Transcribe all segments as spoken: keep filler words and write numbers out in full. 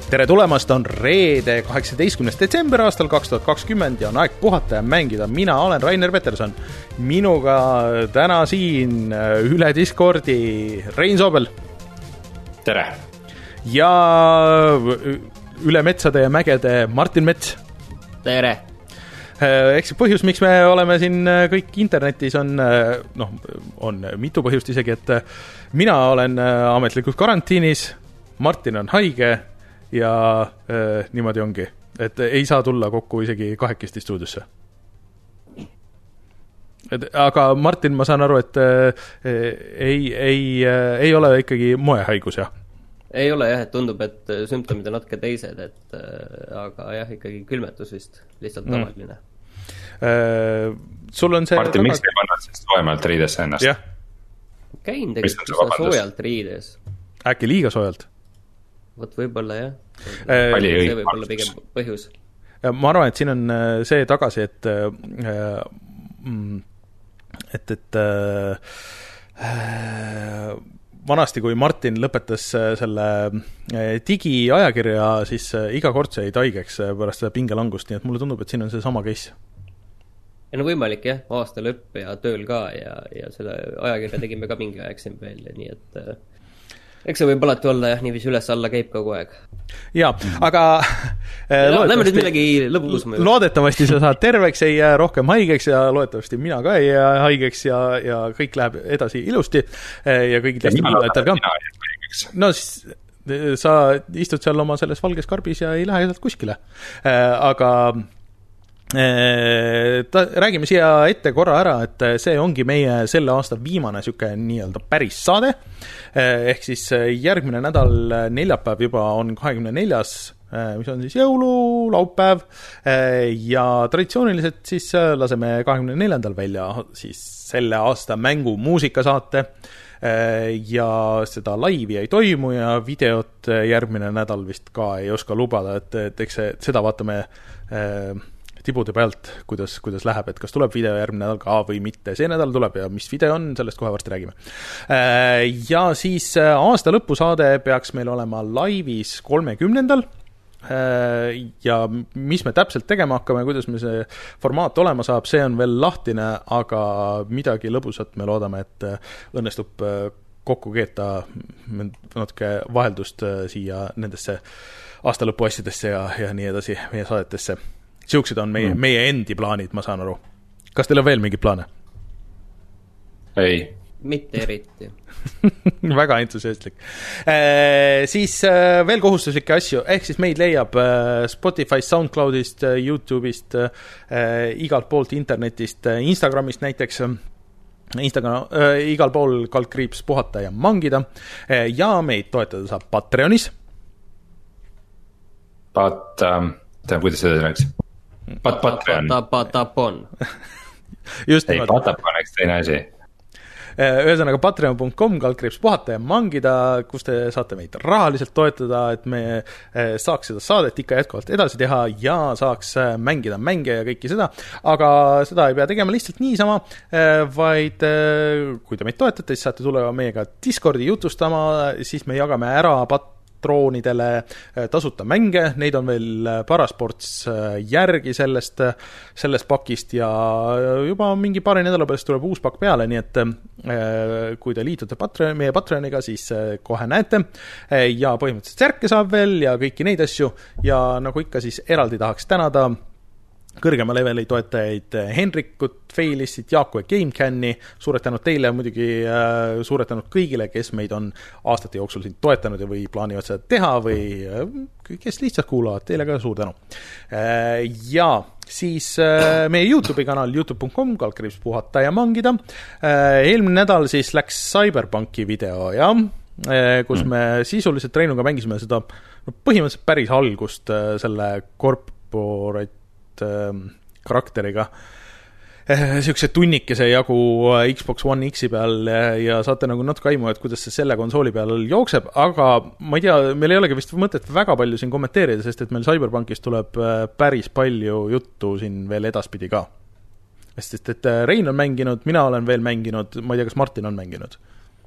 tere tulemast, on reede kaheksateistkümnes detsember aastal kaks tuhat kakskümmend ja on aeg puhata ja mängida. Mina olen Rainer Peterson. Minuga täna siin üle Discordi Rein Soobel. Tere. Ja üle metsade ja mägede Martin Mets. Tere. Eks põhjus, miks me oleme siin kõik internetis on, noh, on mitu põhjust isegi, et mina olen ametlikult karantiinis, Martin on haige ja äh, niimoodi ongi, et ei saa tulla kokku isegi kahekesti stuudiosse. Et, aga Martin, ma saan aru, et äh, ei, ei, äh, ei ole ikkagi moehaigus, jah? Ei ole jah, et tundub, et sümptomid on natuke teised, et äh, aga jah, ikkagi külmetus vist, lihtsalt mm. tavaline. Äh, sul on see... Martin, taga... miks ei pannud siis soojamalt riidesse ennast? Jah. Käin tegelikult soojalt riides. Äkki liiga soojalt? Vot võib-olla jah. Äh, see võib olla pigem põhjus. Ma arvan, et siin on see tagasi, et et, et äh, vanasti, kui Martin lõpetas selle digiajakirja, siis iga kord sai taigeks pärast seda pingelangust, nii et mulle tundub, et siin on see sama case. Ja no võimalik jah, aasta lõpp ja tööl ka ja, ja selle ajakirja tegime ka mingi aeg siin veel, nii et eks see võib alati olla jah, niiviisi üles alla käib kogu aeg. Jaa, aga no, lähme nüüd millegi lõpukusma. Loodetavasti sa saad terveks, ei jää rohkem haigeks ja loodetavasti mina ka ei jää haigeks ja, ja kõik läheb edasi ilusti ja kõigil teistel kuulajatel ka. No siis sa istud seal oma selles valges karbis ja ei lähe sealt kuskile. Aga ta, räägime siia ette korra ära, et see ongi meie selle aasta viimane süke nii-öelda päris saade, ehk siis järgmine nädal neljapäev juba on kahekümne neljas, mis on siis jõulu, laupäev ja traditsiooniliselt siis laseme kahekümne neljandal välja siis selle aasta mängu muusikasaate ja seda laivi ei toimu ja videot järgmine nädal vist ka ei oska lubada, et, et eks see, seda vaatame tibude pealt, kuidas, kuidas läheb, et kas tuleb video järgmine nädal ka või mitte. See nädal tuleb ja mis video on, sellest kohe varsti räägime. Ja siis aasta lõpusaade peaks meil olema laivis kolmekümnendal ja mis me täpselt tegema hakkame, kuidas me see formaat olema saab, see on veel lahtine, aga midagi lõbusat me loodame, et õnnestub kokku keeta natuke vaheldust siia nendesse aasta lõpu asjadesse ja, ja nii edasi meie saadetesse. Siuksed on meie, mm. meie endi plaanid, ma saan aru. Kas teil on veel mingid plaane? Ei. Mitte eriti. Väga entusiastlik. Äh, siis äh, veel kohustuslikke asju, ehk siis meid leiab äh, Spotify, SoundCloudist, äh, YouTube'ist, äh, igalt poolt internetist, äh, Instagramist näiteks, Instagram, äh, igal pool kaldkriips puhata ja mangida äh, ja meid toetada saab Patreonis. Pat, ähm, tean, kuidas seda rääks? Pat, Patreon. Patapon. Just ei, Patapon, eks teine asi. Ühesõnaga patreon punkt com kaldkriips puhata ja mangida, kus te saate meid rahaliselt toetada, et me saaks seda saadet ikka jätkuvalt edasi teha ja saaks mängida mänge ja kõiki seda, aga seda ei pea tegema lihtsalt niisama, vaid kui te meid toetate, siis saate tulla meiega Discordi jutustama, siis me jagame ära pat troonidele tasuta mänge, neid on veel parasports järgi sellest, sellest pakist ja juba mingi paari nädala pärast tuleb uus pakk peale, nii et kui te liitute Patreon, meie Patreoniga, siis kohe näete ja põhimõtteliselt särke saab veel ja kõiki neid asju ja nagu ikka siis eraldi tahaks tänada kõrgema leveli toetajaid Henrikut, Failissit, Jaaku ja GameCami, suured tänud teile, muidugi äh, suured tänud kõigile, kes meid on aastate jooksul siin toetanud ja või plaanivad seda teha või äh, kes lihtsalt kuulavad, teile ka suur tänu. Äh, ja siis äh, meie YouTube'i kanal youtube punkt com kaldkriips puhata ja mangida. Äh, eelmine nädal siis läks Cyberpunki video, ja äh, kus me sisuliselt Reinuga mängisime seda no, põhimõtteliselt päris algust äh, selle corporate karakteriga siukse tunnikese jagu Xbox One X-i peal ja saate nagu natuke aimu, et kuidas see selle konsooli peal jookseb, aga ma ei tea, meil ei olegi vist mõtet väga palju siin kommenteerida, sest et meil Cyberpunkist tuleb päris palju juttu siin veel edaspidi ka. Sest et Rein on mänginud, mina olen veel mänginud, ma ei tea, kas Martin on mänginud?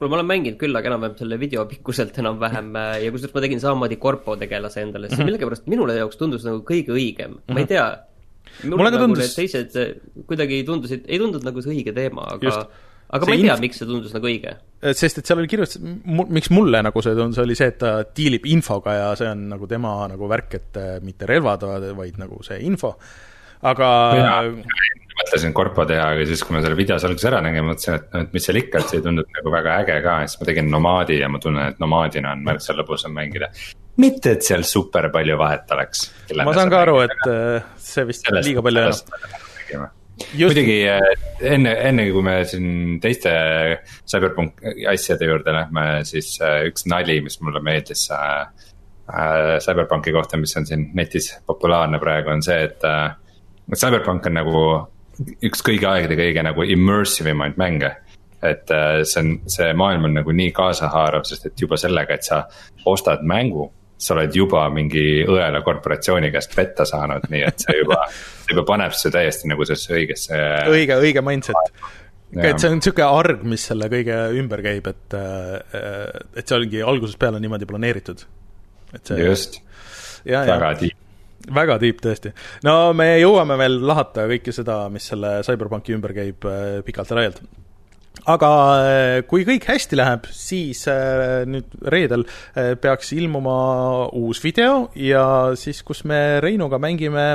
kuule, ma olen mänginud küll, aga enam-vähem selle video pikkuselt enam-vähem ja kusjuures ma tegin samamoodi korpo tegelase endale, siis mm -hmm. millegipärast minule jaoks tundus nagu kõige õigem mm. -hmm. ma ei tea, mulle nagu tundus... teised kuidagi tundusid, ei tundunud nagu see õige teema, aga Just. aga see ma ei tea inf..., miks see tundus nagu õige. Sest et seal oli kirjutas, miks mulle nagu see tundus, oli see, et ta diilib infoga ja see on nagu tema nagu värk, et mitte relvad, vaid nagu see info, aga mõtlesin korpo teha, aga siis kui ma selle videos alguses ära nägin, mõtlesin, et, et mis seal ikka, et see ei tundunud nagu väga äge ka, siis ma tegin nomaadi ja ma tunnen, et nomaadina on märksa lõbusam mängida. Mitte, et seal super palju vahet oleks. Ma saan ka aru, et see vist sellest, liiga palju enam. Muidugi enne, enne kui me siin teiste Cyberpunk asjade juurde lähme, siis üks nali, mis mulle meeldis äh, Cyberpunki kohta, mis on siin netis populaarne praegu, on see, et äh, Cyberpunk on nagu üks kõige aegade kõige nagu immersive imaid mänge. Et see, on, see maailm on nagu nii kaasahaarav, sest et juba sellega, et sa ostad mängu, sa oled juba mingi õela korporatsiooni käest petta saanud, nii et see juba, see juba paneb see täiesti nagu sellesse õigesse õige, õige mindset. Et see on niisugune arg, mis selle kõige ümber käib, et, et see ongi algusest peale niimoodi planeeritud. Et see, just, ja, väga tiip. Väga tiip tõesti. No me jõuame veel lahata kõike seda, mis selle Cyberpunki ümber käib pikalt ja laialt. Aga kui kõik hästi läheb, siis nüüd reedel peaks ilmuma uus video ja siis, kus me Reinuga mängime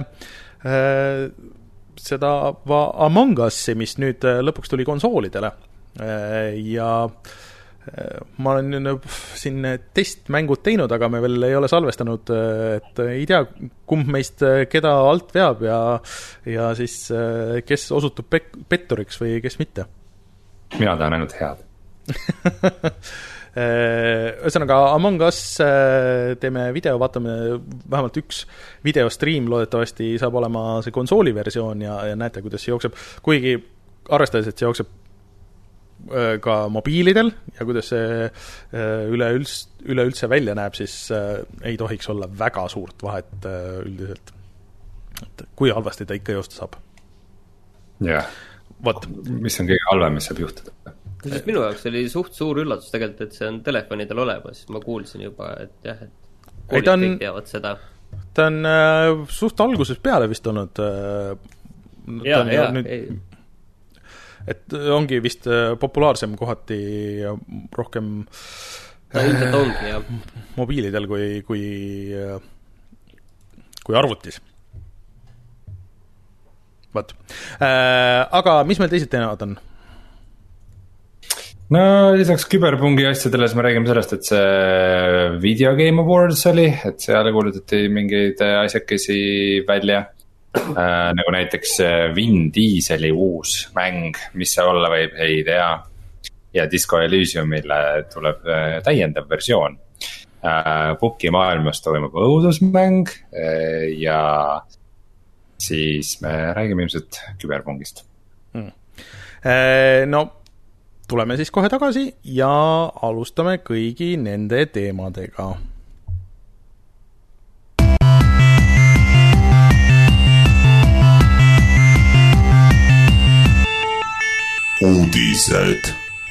seda Among Us'i, mis nüüd lõpuks tuli konsoolidele. Ja ma olen siin testmängud teinud, aga me veel ei ole salvestanud, et ei tea, kumb meist keda alt veab ja, ja siis kes osutub pek- petturiks või kes mitte. Mina tahan ainult head. Ühesõnaga, Among Us teeme video, vaatame vähemalt üks videostream, loodetavasti saab olema see konsooli versioon ja, ja näete, kuidas see jookseb, kuigi arvestades, et see jookseb ka mobiilidel ja kuidas see üleüldse, üleüldse välja näeb, siis ei tohiks olla väga suurt vahet üldiselt. Et kui halvasti ta ikka joosta saab. Jah, mis on kõige halvem, mis saab juhtuda? Sest minu jaoks oli suht suur üllatus tegelikult, et see on telefonidel olemas. Ma kuulsin juba, et jah, et koolid on, kõik teavad seda. Ta on äh, suht alguses peale vist olnud äh, ja, ja, nüüd, ei et ongi vist populaarsem kohati ja rohkem ta ilmselt ongi, jah. Mobiilidel kui, kui, kui arvutis. Vaat. Äh, aga mis meil teised teemad on? No lisaks küberpungi asjadele me räägime sellest, et see Video Game Awards oli, et seal kuulutati mingeid asjakesi välja. Äh, nagu näiteks Vin Dieseli uus mäng, mis see olla võib, ei tea. Ja Disco Elysiumile tuleb täiendav versioon. Äh, Puki maailmas toimub õudusmäng äh, ja siis me räägime ilmselt küberpungist. Hmm. Äh, no tuleme siis kohe tagasi ja alustame kõigi nende teemadega. Uudised.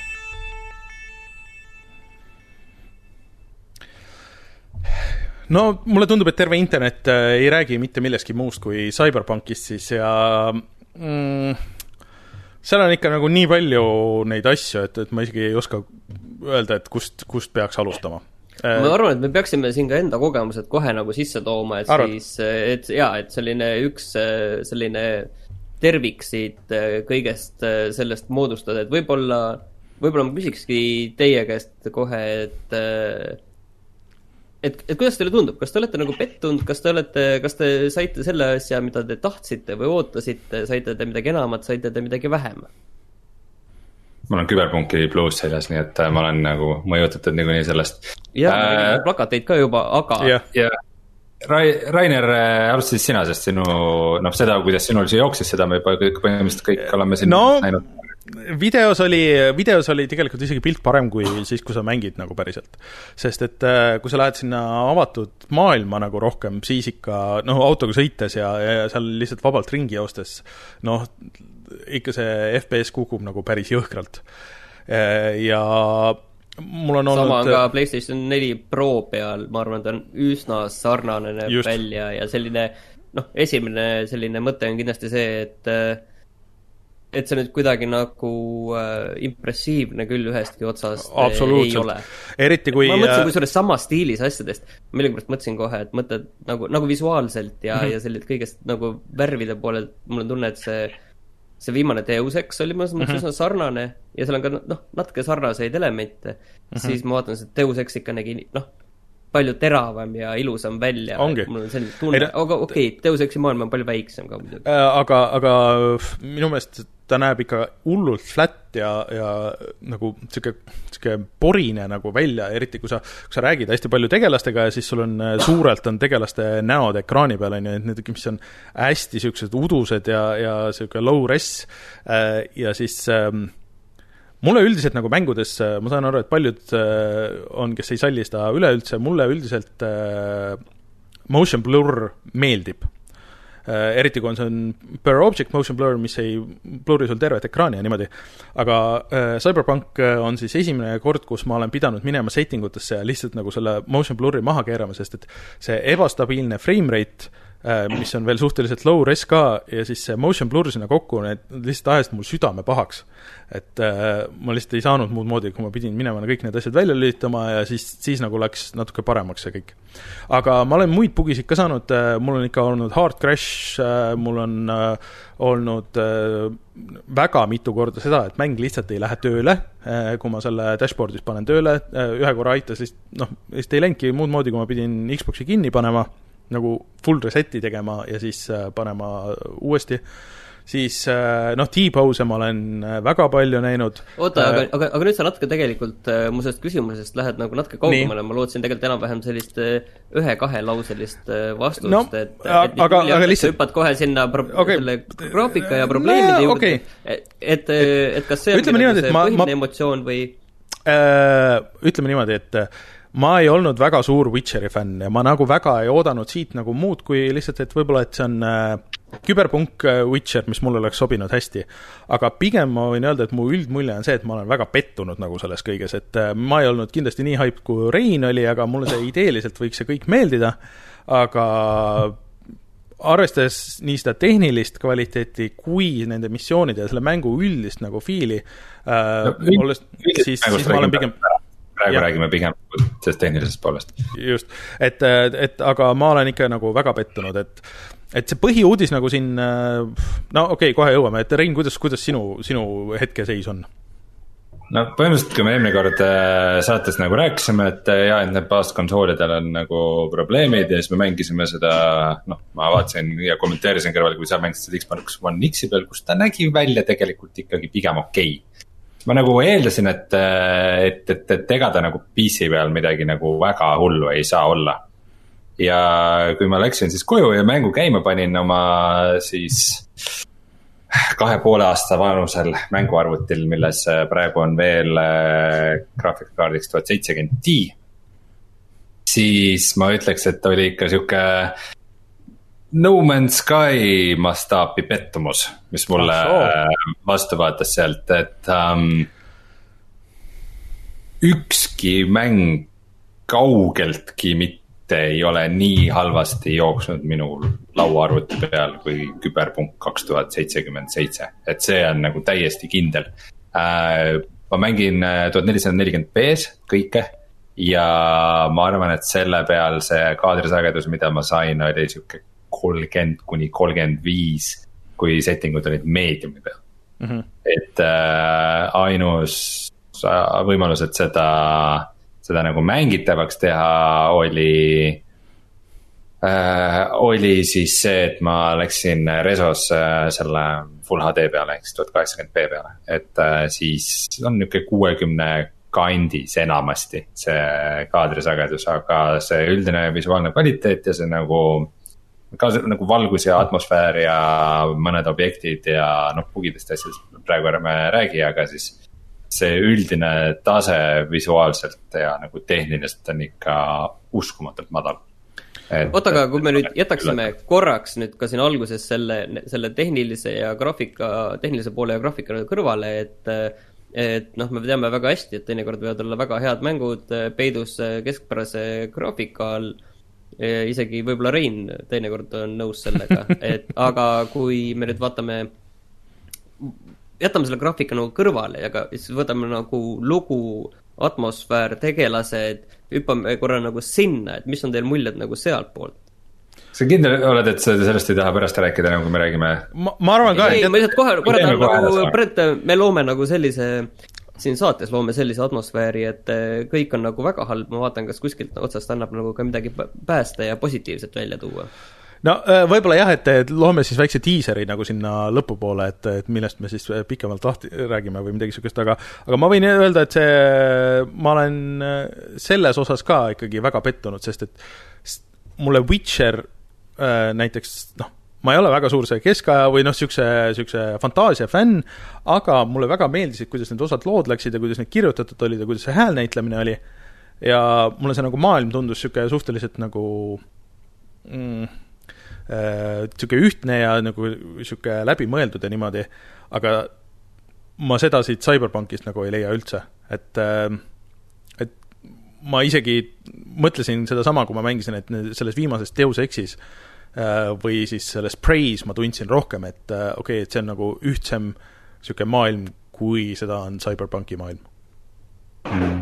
No mulle tundub, et terve internet ei räägi mitte millestki muust kui Cyberpunkist siis ja mm, seal on ikka nagu nii palju neid asju, et, et ma isegi ei oska öelda, et kust, kust peaks alustama. Ma arvan, et me peaksime siin ka enda kogemused kohe nagu sisse tooma, et Arvad. siis, et jaa, et selline üks selline terviksid kõigest sellest moodustada, et võib-olla, võib-olla ma küsikski teie käest kohe, et, et, et kuidas teile tundub, kas te olete nagu pettunud, kas te olete, kas te saite selle asja, mida te tahtsite või ootasite, saite te midagi enamat, saite te midagi vähem? Mul on küberpunki pluus seljas, nii et ma olen nagu mõjutatud nagu nii sellest. Jah, äh, plakateid ka juba, aga jah, jah. Rai, Rainer, alustasid sina, sest sinu, noh seda, kuidas sinul see jooksis, seda me kõik põhimõtteliselt kõik oleme siin no, näinud. Videos oli, videos oli tegelikult isegi pilt parem kui siis, kui sa mängid nagu päriselt. Sest et kui sa lähed sinna avatud maailma nagu rohkem, siis ikka noh, autoga sõites ja, ja seal lihtsalt vabalt ringi joostes, noh, ikka see F P S kukub nagu päris jõhkralt. Ja mul on olnud sama on ka PlayStation neli Pro peal, ma arvan, ta on üsna sarnane näeb välja ja selline, noh, esimene selline mõte on kindlasti see, et et see nüüd kuidagi nagu äh, impressiivne küll ühestki otsast ei ole. Eriti kui... Ma mõtlesin, kui suures sama stiilis asjadest, millegipärast mõtlesin kohe, et mõtled nagu, nagu visuaalselt ja, mm-hmm. ja sellised kõigest nagu värvide poole, mul on tunne, et see, see viimane Deus Ex oli mõnes mõttes mm-hmm. sarnane ja seal on ka noh, natuke sarnaseid elemente, mm-hmm. siis ma vaatan, et Deus Ex ikka nägi, noh, palju teravam ja ilusam välja. Mul on selline tunne, aga okei, okay, Deus Exi maailm on palju väiksem ka muidugi. Aga, aga minu meelest ta näeb ikka hullult flat ja, ja nagu siuke, siuke porine nagu välja, eriti kui sa, kui sa räägid hästi palju tegelastega ja siis sul on suurelt on tegelaste näod ekraani peal, on ju, et need, mis on hästi siuksed udused ja, ja siuke low res ja siis ähm, mulle üldiselt nagu mängudes, ma saan aru, et paljud on, kes ei salli seda üleüldse, mulle üldiselt äh, motion blur meeldib. Uh, eriti kui on see on per object motion blur, mis ei blurri sul tervet ekraani ja niimoodi. Aga uh, Cyberpunk on siis esimene kord, kus ma olen pidanud minema settingutesse ja lihtsalt nagu selle motion blurri maha keerama, sest et see ebastabiilne frame rate, uh, mis on veel suhteliselt low res ka, ja siis see motion blur sinna kokku, need lihtsalt ajasid mul südame pahaks. Et uh, ma lihtsalt ei saanud muud moodi, kui ma pidin minema kõik need asjad välja lülitama ja siis, siis nagu läks natuke paremaks see kõik. Aga ma olen muid bugisid ka saanud, uh, mul on ikka olnud hard crash, uh, mul on uh, olnud uh, väga mitu korda seda, et mäng lihtsalt ei lähe tööle, uh, kui ma selle dashboardis panen tööle, uh, ühe korra aitas lihtsalt, noh, lihtsalt ei läingi muud moodi, kui ma pidin Xboxi kinni panema, nagu full reseti tegema ja siis uh, panema uuesti. Siis noh, T-pose ma olen väga palju näinud. Oota, aga, aga, aga nüüd sa natuke tegelikult mu sellest küsimusest lähed nagu natuke kaugemale, ma lootsin tegelikult enam-vähem sellist ühe-kahe lauselist vastust, no, et, et aga, aga lihtsalt hüppad kohe sinna pro okay. selle graafika ja probleemide no, juurde, okay. et, et, et kas see on niimoodi, see ma, põhiline ma, emotsioon või? Äh, ütleme niimoodi, et ma ei olnud väga suur Witcheri fänn ja ma nagu väga ei oodanud siit nagu muud kui lihtsalt, et võib-olla, et see on äh, küberpunk Witcher, mis mulle oleks sobinud hästi. Aga pigem ma võin öelda, et mu üldmulje on see, et ma olen väga pettunud nagu selles kõiges, et äh, ma ei olnud kindlasti nii hype kui Rein oli, aga mulle see ideeliselt võiks see kõik meeldida, aga arvestades nii seda tehnilist kvaliteeti kui nende missioonide ja selle mängu üldist nagu fiili, äh, no, olles, siis, siis ma olen pigem praegu ja. Räägime pigem sellest tehnilisest poolest. Just, et, et aga ma olen ikka nagu väga pettunud, et, et see põhiuudis nagu siin, no okei, okay, kohe jõuame, et Rein, kuidas, kuidas sinu, sinu hetkeseis on? No põhimõtteliselt, kui me eelmine kord saates nagu rääkisime, et jah, et need baaskonsoolidel on nagu probleemid ja siis me mängisime seda, noh, ma vaatasin ja kommenteerisin kõrval, kui sa mängisid seda Xbox One X-i peal, kus ta nägi välja tegelikult ikkagi pigem okei okay. Ma nagu eeldasin, et, et, et, et ega ta nagu P C peal midagi nagu väga hullu ei saa olla. Ja kui ma läksin siis koju ja mängu käima panin oma siis kahe poole aasta vanusel mänguarvutil, milles praegu on veel graafikakaardiks tuhat seitsekümmend Ti, siis ma ütleks, et oli ikka siuke No Man's Sky mastaapi pettumus, mis mulle oh, vastu vaatas sealt, et um, ükski mäng kaugeltki mitte ei ole nii halvasti jooksnud minu lauaarvuti peal kui Cyberpunk kaks tuhat seitsekümmend seitse, et see on nagu täiesti kindel. Uh, ma mängin tuhat nelisada nelikümmend P-s kõike ja ma arvan, et selle peal see kaadrisagedus, mida ma sain, oli siuke kolmkümmend kuni kolmkümmend viis, kui settingud olid meediumi peal. Mm-hmm. Et äh, ainus võimalus, et seda, seda nagu mängitavaks teha oli, äh, oli siis see, et ma läksin Resos äh, selle Full H D peale, ehk tuhat kaheksakümmend P peale. Et äh, siis on niisugune kuuekümne kandis enamasti see kaadrisagedus, aga see üldine visuaalne kvaliteet ja see nagu ka nagu valgus ja atmosfäär ja mõned objektid ja noh, bugidest asjast praegu ärme räägi, aga siis see üldine tase visuaalselt ja nagu tehniliselt on ikka uskumatult madal. Oota, aga kui me nüüd jätaksime korraks nüüd ka siin alguses selle, selle tehnilise ja graafika, tehnilise poole ja graafika kõrvale, et et noh, me teame väga hästi, et teinekord võivad olla väga head mängud peidus keskpärase graafika all, isegi võib-olla Rein teinekord on nõus sellega, et aga kui me nüüd vaatame, jätame selle graafika nagu kõrvale ja ka siis võtame nagu lugu, atmosfäär, tegelased, hüppame korra nagu sinna, et mis on teil muljed nagu sealt poolt? sa kindel oled, et sellest ei taha pärast rääkida, nagu me räägime? Ma, ma arvan ka, ei, et... ei, ma lihtsalt kohe, kohe tahan nagu, Brett, me loome nagu sellise, siin saates loome sellise atmosfääri, et kõik on nagu väga halb, ma vaatan, kas kuskilt otsast annab nagu ka midagi päästa ja positiivset välja tuua. No võib-olla jah, et loome siis väikse tiiseri nagu sinna lõpupoole, et, et millest me siis pikemalt lahti räägime või midagi sükest, aga, aga ma võin öelda, et see, ma olen selles osas ka ikkagi väga pettunud, sest et mulle Witcher näiteks, noh, ma ei ole väga suur see keskaja või noh, sükse, sükse fantaasia fänn, aga mulle väga meeldisid, kuidas need osad lood läksid ja kuidas need kirjutatud olid ja kuidas see häälnäitlemine oli. Ja mulle see nagu maailm tundus süke suhteliselt nagu mm, äh, süke ühtne ja nagu süke läbimõeldud ja niimoodi, aga ma seda siit Cyberpunkist nagu ei leia üldse, et äh, et ma isegi mõtlesin seda sama, kui ma mängisin, et selles viimases Deus Exis või siis selles Praise ma tundsin rohkem, et okei, okay, et see on nagu ühtsem selline maailm, kui seda on Cyberpunki maailm. Mm.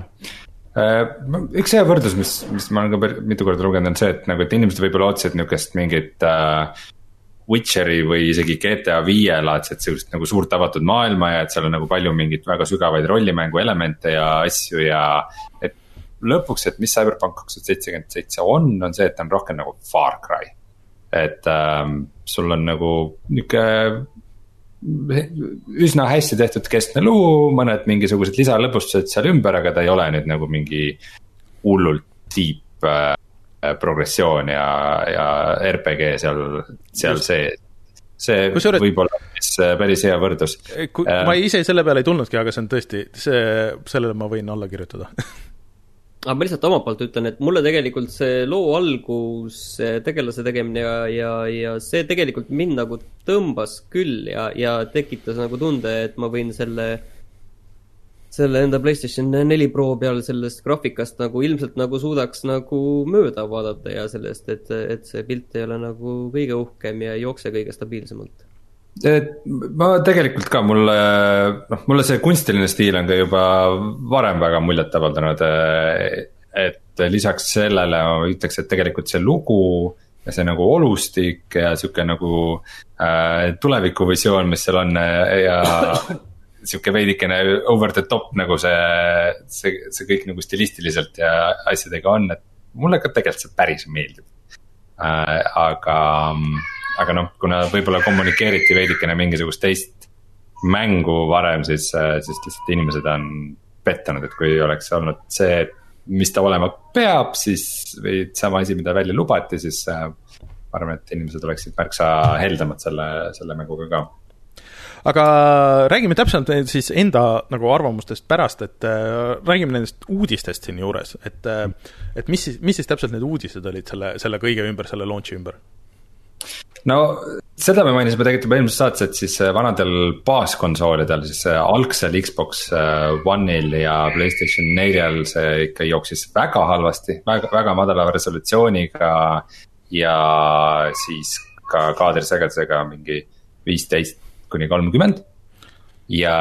Üks hea võrdlus, mis, mis ma olen ka mitu korda lugenud, on see, et, nagu, et inimesed võib-olla ootsid niukest mingit uh, Witcheri või isegi G T A viie laadset sellist nagu suurt avatud maailma ja et seal on nagu palju mingit väga sügavaid rollimängu elemente ja asju ja et lõpuks, et mis Cyberpunk kaks tuhat seitsekümmend seitse on, on see, et on rohkem nagu Far Cry. Et ähm, sul on nagu niisugune üsna hästi tehtud keskne luu, mõned mingisugused lisalõpustused seal ümber, aga ta ei ole nüüd nagu mingi hullult deep äh, progressioon ja, ja R P G seal, seal see, see Kusjuures... võib olla päris hea võrdus. Kui, äh, ma ise selle peale ei tulnudki, aga see on tõesti, see, sellele ma võin alla kirjutada. aga ma lihtsalt oma poolt ütlen, et mulle tegelikult see loo algus, tegelase tegemine ja, ja, ja see tegelikult mind nagu tõmbas küll ja, ja tekitas nagu tunde, et ma võin selle, selle enda PlayStation neli Pro peal sellest graafikast nagu ilmselt nagu suudaks nagu mööda vaadata ja sellest, et, et see pilt ei ole nagu kõige uhkem ja ei jookse kõige stabiilsemalt. Et ma tegelikult ka mulle, noh, mulle see kunstiline stiil on ka juba varem väga muljet avaldanud, et lisaks sellele ma ütleks, et tegelikult see lugu ja see nagu olustik ja siuke nagu äh, tulevikuvisioon, mis seal on ja siuke veidikene over the top nagu see, see, see kõik nagu stilistiliselt ja asjadega on, et mulle ka tegelikult see päris meeldib äh,, aga aga noh, kuna võib-olla kommunikeeriti veidikene mingisugust teist mängu varem, siis, siis lihtsalt inimesed on pettanud, et kui oleks olnud see, mis ta olema peab, siis või sama asi, mida välja lubati, siis ma arvan, et inimesed oleksid märksa heldamad selle, selle mänguga ka. Aga räägime täpselt siis enda nagu arvamustest pärast, et äh, räägime nendest uudistest siin juures, et, äh, et mis, mis siis täpselt need uudised olid selle, selle kõige ümber, selle launchi ümber? No seda me mainisime tegelikult juba eelmises saates, et siis vanadel baaskonsoolidel, siis algsel Xbox One'il ja PlayStation neljal see ikka jooksis väga halvasti, väga, väga madala resolutsiooniga ja siis ka kaadrisegedusega mingi viisteist kuni kolmkümmend ja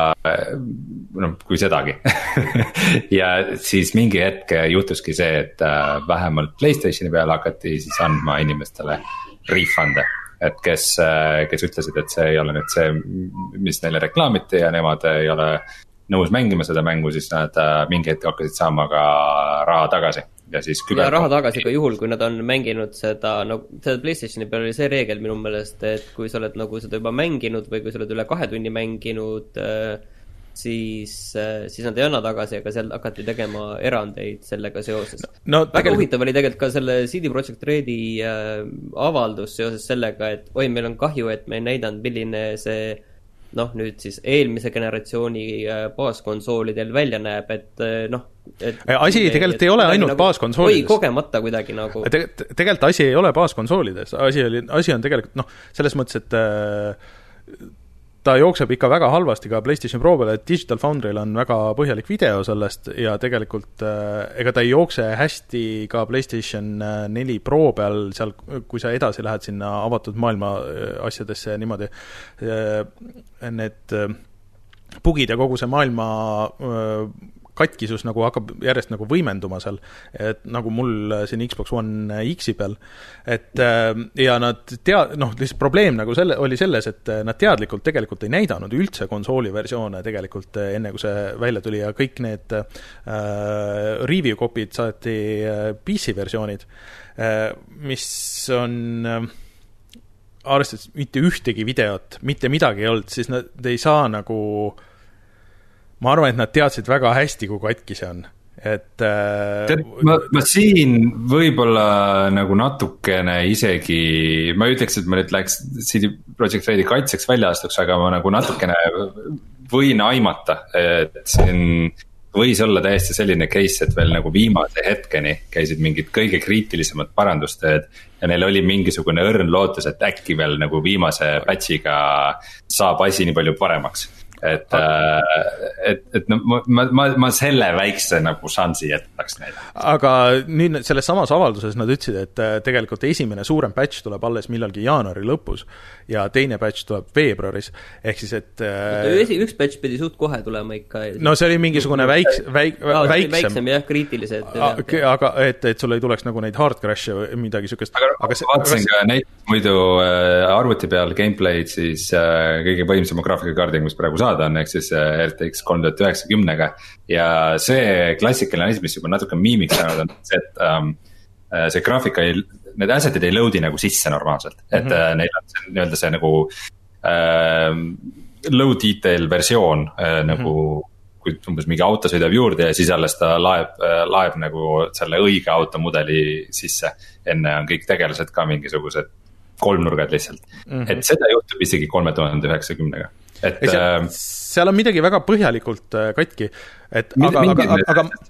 noh, kui sedagi ja siis mingi hetk juhtuski see, et vähemalt PlayStationi peale hakati siis andma inimestele refund'e, et kes, kes ütlesid, et see ei ole nüüd see, mis neile reklaamiti ja nemad ei ole nõus mängima seda mängu, siis nad mingi hetk hakkasid saama ka raha tagasi. Ja, siis küber... ja raha tagasi ka juhul, kui nad on mänginud seda, no seda PlayStationi peal oli see reegel minu meelest, et kui sa oled nagu seda juba mänginud või kui sa oled üle kahe tunni mänginud, siis, siis nad ei anna tagasi, aga seal hakati tegema erandeid sellega seoses. No, väga tegelikult... huvitav oli tegelikult ka selle C D Projekt Redi äh, avaldus seoses sellega, et oi, meil on kahju, et me ei näidanud, milline see noh, nüüd siis eelmise generatsiooni äh, baaskonsoolidel välja näeb, et äh, noh et, asi et, tegelikult et, ei ole ainult nagu, baaskonsoolides. Oi, kogemata kuidagi nagu Te, tegelikult asi ei ole baaskonsoolides, asi, oli, asi on tegelikult noh, selles mõttes, et äh, ta jookseb ikka väga halvasti ka PlayStation Pro peale, et Digital Foundry'l on väga põhjalik video sellest ja tegelikult äh, ega ta ei jookse hästi ka PlayStation neli Pro peal, seal kui sa edasi lähed sinna avatud maailma asjadesse ja niimoodi äh, need äh, bugid ja kogu see maailma äh, katkisus nagu hakkab järjest nagu võimenduma seal, et nagu mul siin Xbox One X-i peal, et ja nad tea-, noh, lihtsalt probleem nagu selle, oli selles, et nad teadlikult tegelikult ei näidanud üldse konsooli versioone tegelikult enne, kui see välja tuli ja kõik need äh, review copy'd saati P C versioonid, äh, mis on äh, arvestades mitte ühtegi videot, mitte midagi ei olnud, siis nad ei saa nagu ma arvan, et nad teadsid väga hästi, kui katki see on. Et, äh, ma, ma siin võib-olla nagu natukene isegi, ma ütleks, et ma nüüd läheks C D Projekt Redi kaitseks välja astuks, aga ma nagu natukene võin aimata, et siin võis olla täiesti selline case, et veel nagu viimase hetkeni käisid mingid kõige kriitilisemad parandustööd ja neil oli mingisugune õrn lootus, et äkki veel nagu viimase patchiga saab asi nii palju paremaks. Et, et, et no, ma, ma, ma selle väikse nagu šansi jätaks neile. Aga nüüd selles samas avalduses nad ütlesid, et tegelikult esimene suurem patch tuleb alles millalgi jaanuari lõpus ja teine patch tuleb veebruaris, ehk siis, et Esi, üks patch pidi suht kohe tulema ikka. No see oli mingisugune väiks, väik, Aa, väiksem. väiksem jah, kriitilised. Aga et, et sul ei tuleks nagu neid hard crash'e või midagi sükest. Aga, aga see, vaatasin aga... ka näiteks muidu äh, arvuti peal gameplay'd siis äh, kõige põhimsema graafikakaardiga, mis praegu saada on, ehk siis äh, R T X kolmtuhat üheksakümmend ja see klassikaline asi, mis juba natuke miimiks saanud on see, et ähm, see graafika ei, need assetid ei load'i nagu sisse normaalselt, et mm -hmm. neil on see, nii-öelda see nagu äh, low detail versioon äh, nagu mm -hmm. kui umbes mingi auto sõidab juurde ja siis alles ta laeb, laeb nagu selle õige automudeli sisse, enne on kõik tegelased ka mingisugused kolmnurgad lihtsalt mm, -hmm. et seda juhtub isegi kolme tuhande üheksakümnega. Et, seal, seal on midagi väga põhjalikult katki, et aga, aga, aga,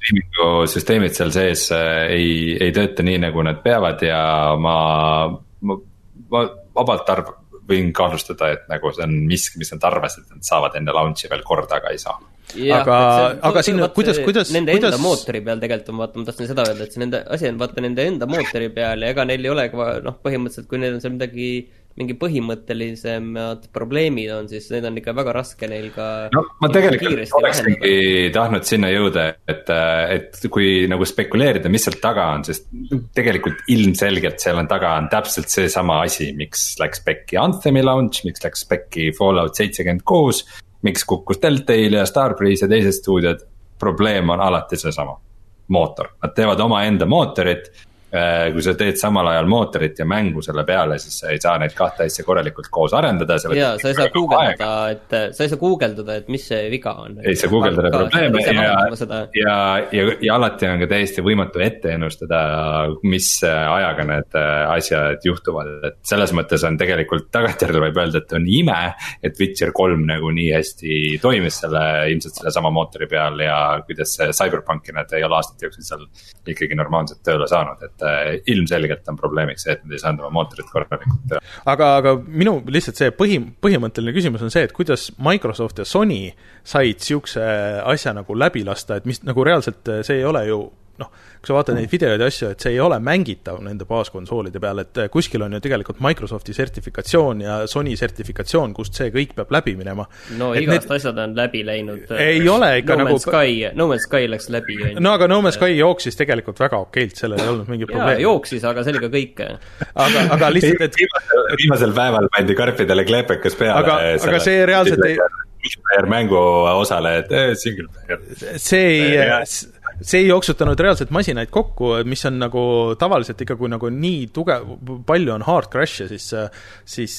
aga süsteemid seal sees ei, ei tööta nii, nagu nad peavad ja ma, ma, ma vabalt arv, võin kahtlustada, et nagu see on miski, mis nad arvasid, et nad saavad enne launch'i veel korda, aga ei saa. Ja, aga, see, aga siin, kuidas, kuidas nende kuidas... enda mootori peal tegelikult on, vaata, ma tahtsin seda öelda, et see nende asi on vaata nende enda mootori peal ja ega neil ei ole, noh, põhimõtteliselt, kui neil on seal midagi mingi põhimõttelisemad probleemid on, siis need on ikka väga raske neil ka no, ma tegelikult oleksingi tahtnud sinna jõuda, et, et kui nagu spekuleerida, mis seal taga on, sest tegelikult ilmselgelt seal on taga on täpselt see sama asi, miks läks pekki Anthemi launch, miks läks pekki Fallout seitsekümmend kuus, miks kukkus Telltale ja Starbreeze ja teised stuudiod, probleem on alati see sama, mootor, nad teevad oma enda mootorit. Kui sa teed samal ajal mootorit ja mängu selle peale, siis sa ei saa neid kahte asja korralikult koos arendada. Jaa, sa ei saa guugeldada, et sa ei saa guugeldada, et mis see viga on. Ei saa guugeldada probleeme ja, ja, ja, ja alati on ka täiesti võimatu ette ennustada, mis ajaga need asjad juhtuvad. Et selles mõttes on tegelikult tagantjärele võib öelda, et on ime, et Witcher kolm nagu nii hästi toimis selle, ilmselt selle sama mootori peal ja kuidas Cyberpunki nad ei ole aastat jooksul seal ikkagi normaalselt tööle saanud, et ilmselgelt on probleemiks see, et nad ei saanud oma mootorit korralikult teha. Aga, aga minu lihtsalt see põhi, põhimõtteline küsimus on see, et kuidas Microsoft ja Sony said siukse asja nagu läbi lasta, et mis nagu reaalselt see ei ole ju noh, kui sa vaatad neid videoid ja asju, et see ei ole mängitav nende baaskonsoolide peal, et kuskil on ju tegelikult Microsofti sertifikatsioon ja Sony sertifikatsioon, kust see kõik peab läbi minema. No et igast need... asjad on läbi läinud. Ei ole ikka no nagu... Sky, no Man's Sky läks läbi. No aga No Man's Sky jooksis tegelikult väga okeilt, sellel ei olnud mingi probleem. Jaa, jooksis, aga see oli ka kõik. aga, aga lihtsalt, et... Viimasel, viimasel päeval pandi karpidele kleepekas peale. Aga, aga see reaalselt ei... Multiplayer mängu osale, et eh, single player. See ei... see ei jooksutanud reaalselt masinaid kokku, mis on nagu tavaliselt ikka, kui nagu nii tugev, palju on hard crash'e, siis, siis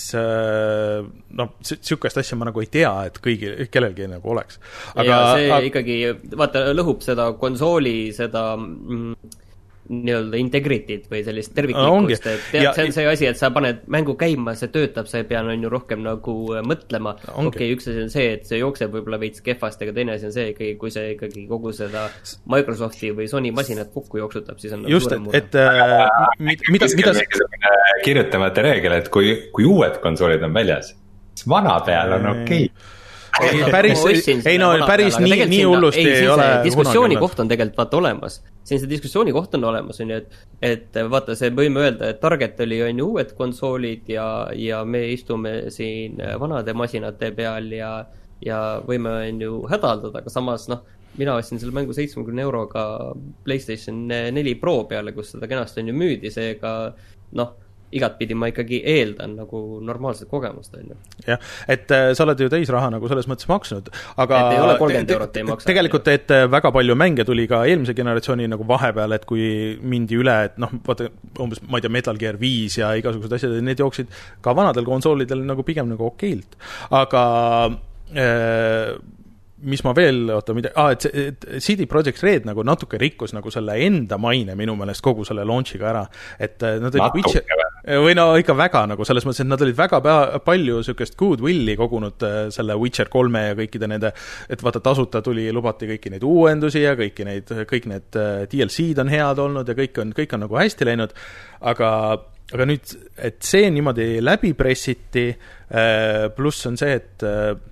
noh, sükest asja ma nagu ei tea, et kõigi, kellelgi nagu oleks. Aga, ja see aga... ikkagi, vaata, lõhub seda konsooli, seda mm, nii-öelda integrity't või sellist terviklikkust, et tead, ja, see on see asi, et sa paned mängu käima, see töötab, sa ei pea on ju rohkem nagu mõtlema. Okei, okay, üks asi on see, et see jookseb võib-olla veits kehvast, aga teine asi on see, ikkagi, kui see ikkagi kogu seda Microsofti või Sony masinat kokku jooksutab, siis on nagu just, et, et äh, mida, mida kirjutamata reegel, et kui, kui uued konsoolid on väljas, vana peal on okei okay. ei, päris, ei no päris peal, nii, nii hullusti ei, ei ole diskussiooni koht on tegelikult vaata olemas. Siin see diskussiooni koht on olemas, on ju, et, et vaata, see võime öelda, et Target oli on ju uued konsoolid ja, ja me istume siin vanade masinate peal ja, ja võime on ju hädaldada, aga samas noh, mina ostsin selle mängu seitsmekümne euroga PlayStation neli Pro peale, kus seda kenasti on ju müüdi, seega noh, igatpidi ma ikkagi eeldan nagu normaalset kogemust, on ju. Jah, et äh, sa oled ju täisraha nagu selles mõttes maksnud, aga et ei ole kolmkümmend eurot ei maksa. Tegelikult, et väga palju mänge tuli ka eelmise generatsiooni nagu vahepeal, et kui mindi üle, et noh, vaata, umbes, ma ei tea, Metal Gear viis ja igasugused asjad, need jooksid ka vanadel konsoolidel nagu pigem nagu okeilt. Aga äh, mis ma veel, oota, mida, ah, et, et C D Projekt Red nagu natuke rikkus nagu selle enda maine minu meelest kogu selle launchiga ära, et nad olid Witcher, või no ikka väga nagu selles mõttes, et nad olid väga pea, palju sükest goodwilli kogunud selle Witcher kolme ja kõikide nende, et vaata tasuta tuli, lubati kõiki neid uuendusi ja kõiki neid, kõik need D L C-d on head olnud ja kõik on, kõik on nagu hästi läinud, aga aga nüüd, et see niimoodi läbi pressiti, pluss on see, et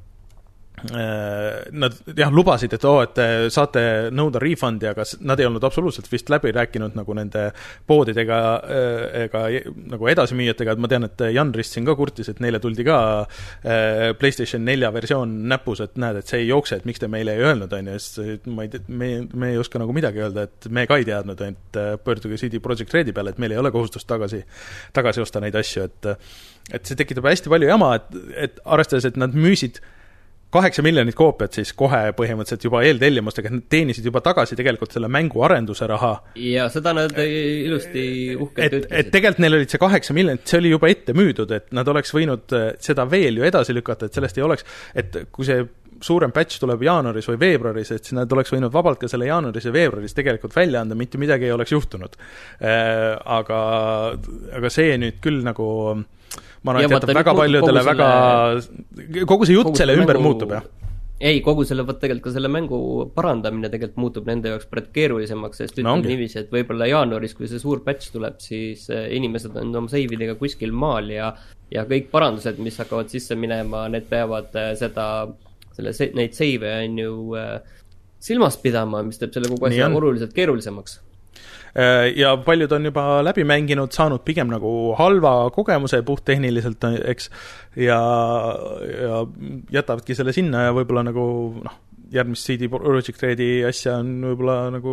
nad jah, lubasid, et oo, et saate nõuda refundi, aga nad ei olnud absoluutselt vist läbi rääkinud nagu nende poodidega ega nagu edasimüüjatega, et ma tean, et Jan Rist siin ka kurtis, et neile tuldi ka PlayStation nelja versioon näpus, et näed, et see ei jookse, et miks te meile ei öelnud, on ju, sest ma ei, tea, me, me ei oska nagu midagi öelda, et me ka ei teadnud, et pöörduge C D Projekt Redi peale, et meil ei ole kohustust tagasi, tagasi osta neid asju, et, et see tekitab hästi palju jama, et, et arvestades, et nad müüsid kaheksa miljonit koopiat siis kohe põhimõtteliselt juba eeltellimustega, et nad teenisid juba tagasi tegelikult selle mängu arenduse raha. Ja seda nad ilusti uhkelt ütlesid. Et tegelikult neil olid see kaheksa miljonit, see oli juba ette müüdud, et nad oleks võinud seda veel ju edasi lükata, et sellest ei oleks, et kui see suurem patch tuleb jaanuaris või veebruaris, et siis nad oleks võinud vabalt ka selle jaanuaris ja veebruaris tegelikult välja anda, mitte midagi ei oleks juhtunud. Aga, aga see nüüd küll nagu ma arvan, et jätab väga paljudele väga, kogu see jutt selle ümber mängu, muutub, jah? Ei, kogu selle, võt tegelikult ka selle mängu parandamine tegelikult muutub nende jaoks praegu keerulisemaks, sest ütleme no, niiviisi, et võib-olla jaanuaris, kui see suur patch tuleb, siis inimesed on oma seividega kuskil maal ja, ja kõik parandused, mis hakkavad sisse minema, need peavad seda, selle, neid seive on ju silmas pidama, mis teeb selle kogu asja oluliselt keerulisemaks. Ja paljud on juba läbi mänginud, saanud pigem nagu halva kogemuse puhttehniliselt, eks, ja, ja jätavadki selle sinna ja võib-olla nagu noh, järgmist C D Projekt Redi asja on võib-olla nagu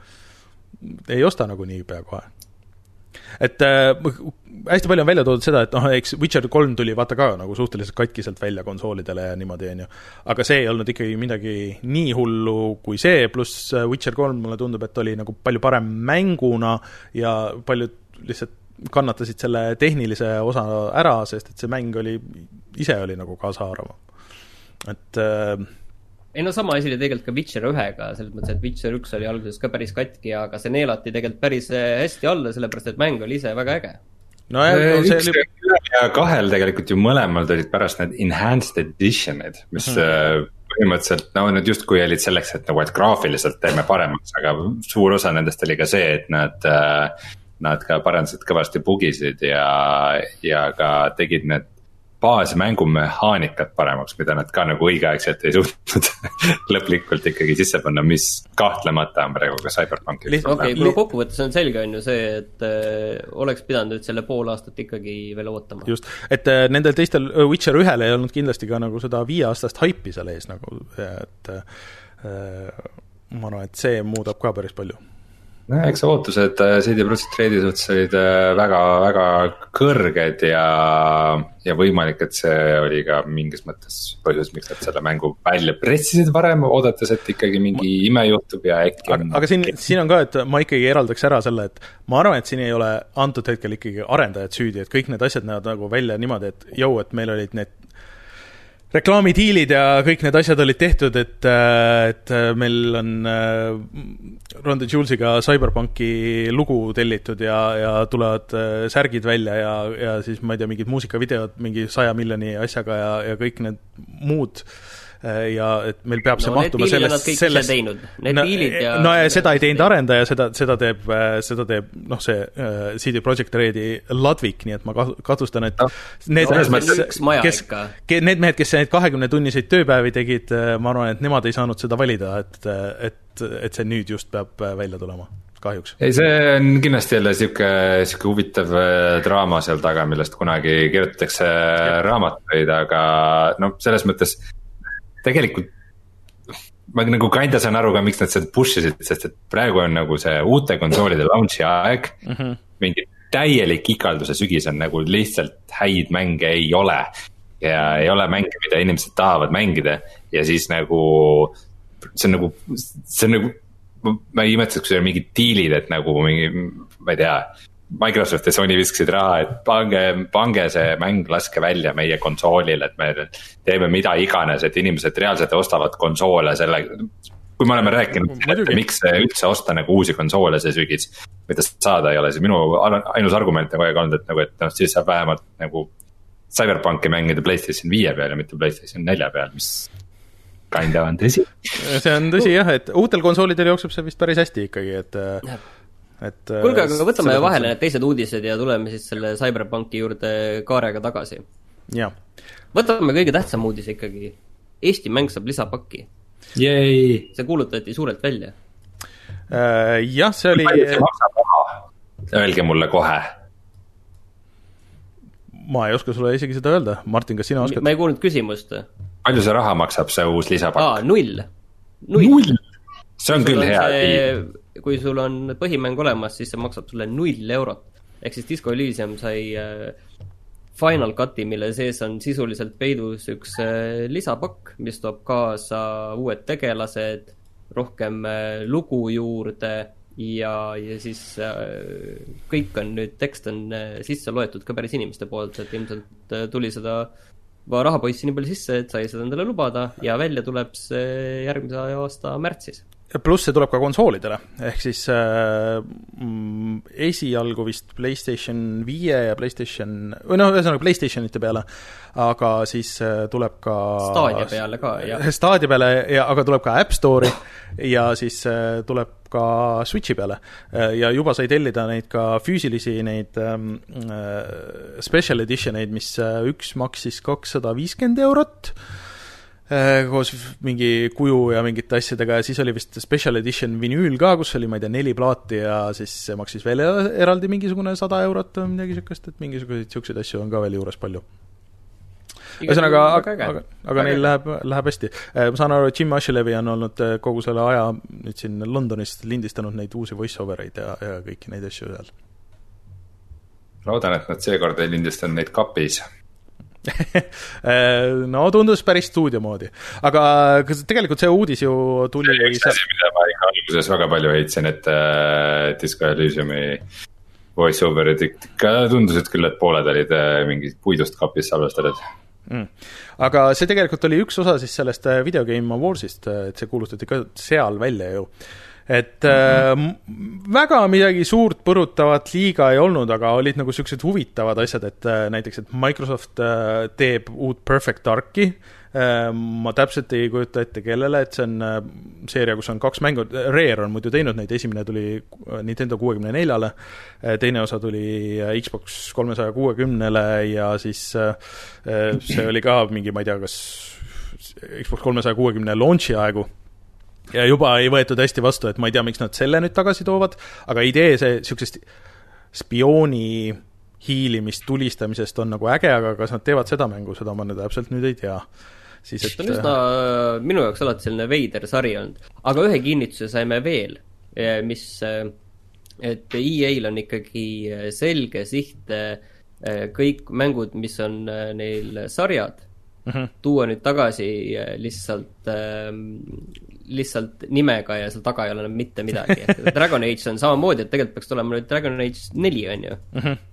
ei osta nagu nii pea kohe. Et äh, hästi palju on välja toodud seda, et noh, eks Witcher kolm tuli vaata ka nagu suhteliselt katkiselt välja konsoolidele ja niimoodi, on ju. Aga see ei olnud ikkagi midagi nii hullu kui see, pluss Witcher kolm mulle tundub, et oli nagu palju parem mänguna ja paljud lihtsalt kannatasid selle tehnilise osa ära, sest et see mäng oli, ise oli nagu kaasaarama. Et äh, ei no sama asi oli tegelikult ka Witcher ühega, selles mõttes, et Witcher üks oli alguses ka päris katki, aga see neelati tegelikult päris hästi alla, sellepärast et mäng oli ise väga äge. No, ja, no, see oli... ja kahel tegelikult ju mõlemad olid pärast need enhanced editionid, mis hmm. põhimõtteliselt, no need justkui olid selleks, et nagu, et graafiliselt teeme paremaks, aga suur osa nendest oli ka see, et nad, nad ka parandasid kõvasti bugisid ja, ja ka tegid need baasmängumehaanikat paremaks, mida nad ka nagu õigeaegselt ei suutnud lõplikult ikkagi sisse panna, mis kahtlemata on praegu ka Cyberpunki. Okei, okay, kui kokkuvõttes on selge on ju see, et äh, oleks pidanud selle pool aastat ikkagi veel ootama. Just, et äh, nendel teistel Witcher ühele ei olnud kindlasti ka nagu seda viieaastast haipi seal ees nagu, et äh, ma arvan, et see muudab ka päris palju. No, eks ootused C D Projekt Redi suhtes olid väga, väga kõrged ja, ja võimalik, et see oli ka mingis mõttes põhjus, miks nad selle mängu välja pressisid varem, oodates, et ikkagi mingi ime juhtub ja äkki on... Aga, aga siin, siin on ka, et ma ikkagi eraldaks ära selle, et ma arvan, et siin ei ole antud hetkel ikkagi arendajad süüdi, et kõik need asjad näevad nagu välja niimoodi, et jõu, et meil olid need reklaamidiilid ja kõik need asjad olid tehtud, et, et meil on Ron Julesiga Cyberpunki lugu tellitud ja, ja tulevad särgid välja ja, ja siis ma ei tea, mingid muusikavideod mingi saja miljoni asjaga ja, ja kõik need muud ja et meil peab no, see mahtuma sellest, sellest Need no, ja no ja seda ei teinud arendaja, seda, seda teeb, seda teeb noh, see uh, C D Projekt Redi Ladvik, nii et ma kahtlustan, et no, need, no, kes, kes, need mehed, kes neid kahekümne tunniseid tööpäevi tegid, ma arvan, et nemad ei saanud seda valida, et, et, et see nüüd just peab välja tulema. Kahjuks. Ei, see on kindlasti jälle siuke, siuke huvitav draama seal taga, millest kunagi kirjutatakse raamatuid, aga no selles mõttes tegelikult ma nagu kinda saan aru ka, miks nad seda push isid, sest et praegu on nagu see uute konsoolide launchi aeg, mm-hmm. mingi täielik ikalduse sügis on nagu lihtsalt häid mänge ei ole ja ei ole mänge, mida inimesed tahavad mängida ja siis nagu see on nagu, see on nagu ma ei imetseks, kui see on mingid diilid, et nagu mingi, ma ei tea, Microsoft ja Sony viskasid raha, et pange, pange see mäng, laske välja meie konsoolil, et me teeme mida iganes, et inimesed reaalselt ostavad konsoole selle, kui me oleme rääkinud, et miks üldse osta nagu uusi konsoole see sügis, mida saada ei ole, siis minu ainus argument on kogu aeg olnud, et nagu, et noh, siis saab vähemalt nagu Cyberpunki mängida PlayStation viie peal ja mitte PlayStation nelja peal, mis kinda on tõsi. See on tõsi jah, et uutel konsoolidel jookseb see vist päris hästi ikkagi, et, et kuulge, aga võtame vahele need teised uudised ja tuleme siis selle Cyberpunki juurde kaarega tagasi. Ja. Võtame kõige tähtsam uudis ikkagi. Eesti mäng saab lisapakki. Yay. See kuulutati suurelt välja. Uh, jah, see oli... Öelge mulle kohe. Ma ei oska sulle isegi seda öelda. Martin, kas sina oskad? Ma ei kuulnud küsimust. Palju see raha maksab see uus lisapakk? Aa, null. Null? null? See on küll on hea. See, kui sul on põhimäng olemas, siis see maksab sulle null eurot. Ehk siis Disco Elysium sai Final Cuti, mille sees on sisuliselt peidus üks lisapakk, mis toob kaasa uued tegelased, rohkem lugu juurde ja, ja siis kõik on nüüd, tekst on sisse loetud ka päris inimeste poolt, et ilmselt tuli seda va rahapoissi nii palju sisse, et sai seda endale lubada ja välja tuleb see järgmise aasta märtsis. Pluss see tuleb ka konsoolidele, ehk siis äh, esialgu vist PlayStation viie ja PlayStation, või noh, ühesõnaga PlayStationite peale, aga siis äh, tuleb ka Stadia peale ka, jah. Stadia peale, ja, aga tuleb ka App Store'i ja siis äh, tuleb ka Switchi peale ja juba sai tellida neid ka füüsilisi neid ähm, äh, special editioneid, mis äh, üks maksis kakssada viiskümmend eurot äh, koos mingi kuju ja mingite asjadega ja siis oli vist special edition vinüül ka, kus oli, ma ei tea, neli plaati ja siis see maksis veel eraldi mingisugune sada eurot või midagi sükest, et mingisuguseid sükseid asju on ka veel juures palju. Ühesõnaga, aga, aga, aga neil läheb, läheb hästi. Ma saan aru, et Jim Ashlevi on olnud kogu selle aja nüüd siin Londonist lindistanud neid uusi voice-overeid ja, ja kõiki neid asju seal. Loodan, et nad seekord ei lindistanud neid kapis. No tundus päris stuudio moodi. Aga tegelikult see uudis ju tuli... See oli üks asi, mida ma ikka alguses väga palju heitsin, et Disco Elysiumi voice-overid ikka tundus, et küll, et pooled olid mingi puidust kapis salvestatud. Mm. Aga see tegelikult oli üks osa siis sellest Video Game Awardsist, et see kuulutati ka seal välja ju. Et mm-hmm. äh, väga midagi suurt põrutavat liiga ei olnud, aga olid nagu sellised huvitavad asjad, et äh, näiteks, et Microsoft äh, teeb uut Perfect Darki. Äh, ma täpselt ei kujuta ette kellele, et see on äh, seeria, kus on kaks mängu. Rare on muidu teinud neid, esimene tuli Nintendo kuuekümne neljale, teine osa tuli Xbox kolmesaja kuuekümnele ja siis äh, see oli ka mingi, ma ei tea, kas Xbox kolmesaja kuuekümne launchi aegu. Ja juba ei võetud hästi vastu, et ma ei tea, miks nad selle nüüd tagasi toovad, aga idee see sellisest spiooni hiilimist tulistamisest on nagu äge, aga kas nad teevad seda mängu, seda ma nüüd täpselt nüüd ei tea. Siis, et... See on üsna minu jaoks alati selline veider sari olnud, aga ühe kinnituse saime veel, mis, et E A-l on ikkagi selge siht kõik mängud, mis on neil sarjad, mm-hmm. tuua nüüd tagasi lihtsalt lihtsalt nimega ja seal taga ei ole mitte midagi. Dragon Age on samamoodi, et tegelikult peaks tulema nüüd Dragon Age neli, on ju. Mm-hmm.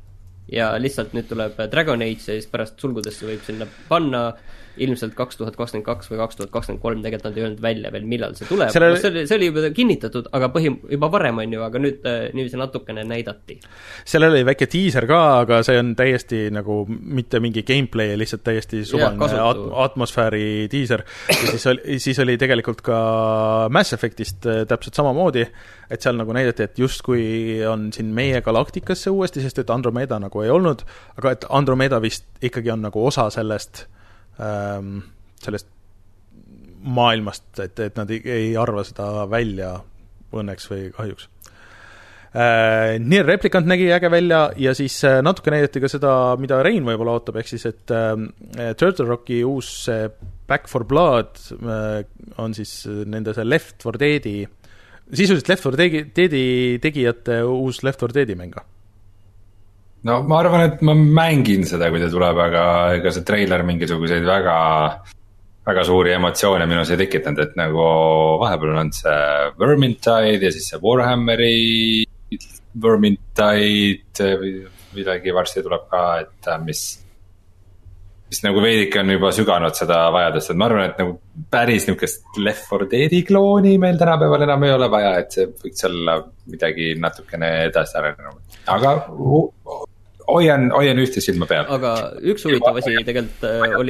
ja lihtsalt nüüd tuleb Dragon Age ja siis pärast sulgudesse võib sinna panna ilmselt kaks tuhat kakskümmend kaks või kaks tuhat kakskümmend kolm, tegelikult nad ei öelnud välja veel, millal see tuleb. Selle... No, see, oli, see oli juba kinnitatud, aga põhi, juba varem on ju, aga nüüd niiviisi natukene näidati. Sellel oli väike teaser ka, aga see on täiesti nagu mitte mingi gameplay, lihtsalt täiesti suvaline at- atmosfääri teaser. Ja siis oli, siis oli tegelikult ka Mass Effectist täpselt samamoodi, et seal nagu näidati, et justkui on siin meie galaktikasse uuesti, sest et Andromeda nagu ei olnud, aga et Andromeda vist ikkagi on nagu osa sellest sellest maailmast, et, et nad ei, ei arva seda välja õnneks või kahjuks. Nier Replicant nägi äge välja ja siis natuke näidati ka seda, mida Rein võib-olla ootab, ehk siis, et Turtle Rocki uus Back for Blood on siis nende see Left four Deadi, sisuliselt Left four Deadi tegijate uus Left four Deadi mänga. No ma arvan, et ma mängin seda, kui ta tuleb, aga ega see trailer mingisuguseid väga, väga suuri emotsioone minus ei tekitanud, et nagu vahepeal on see Vermintide ja siis see Warhammeri Vermintide midagi varsti tuleb ka, et mis, mis nagu veidike on juba süganud seda vajadust, et ma arvan, et nagu päris niukest Left four Deadi klooni meil tänapäeval enam ei ole vaja, et see võiks olla midagi natukene edasi arenenud, aga hoian, hoian ühte silma peal. Aga üks huvitav asi tegelikult oli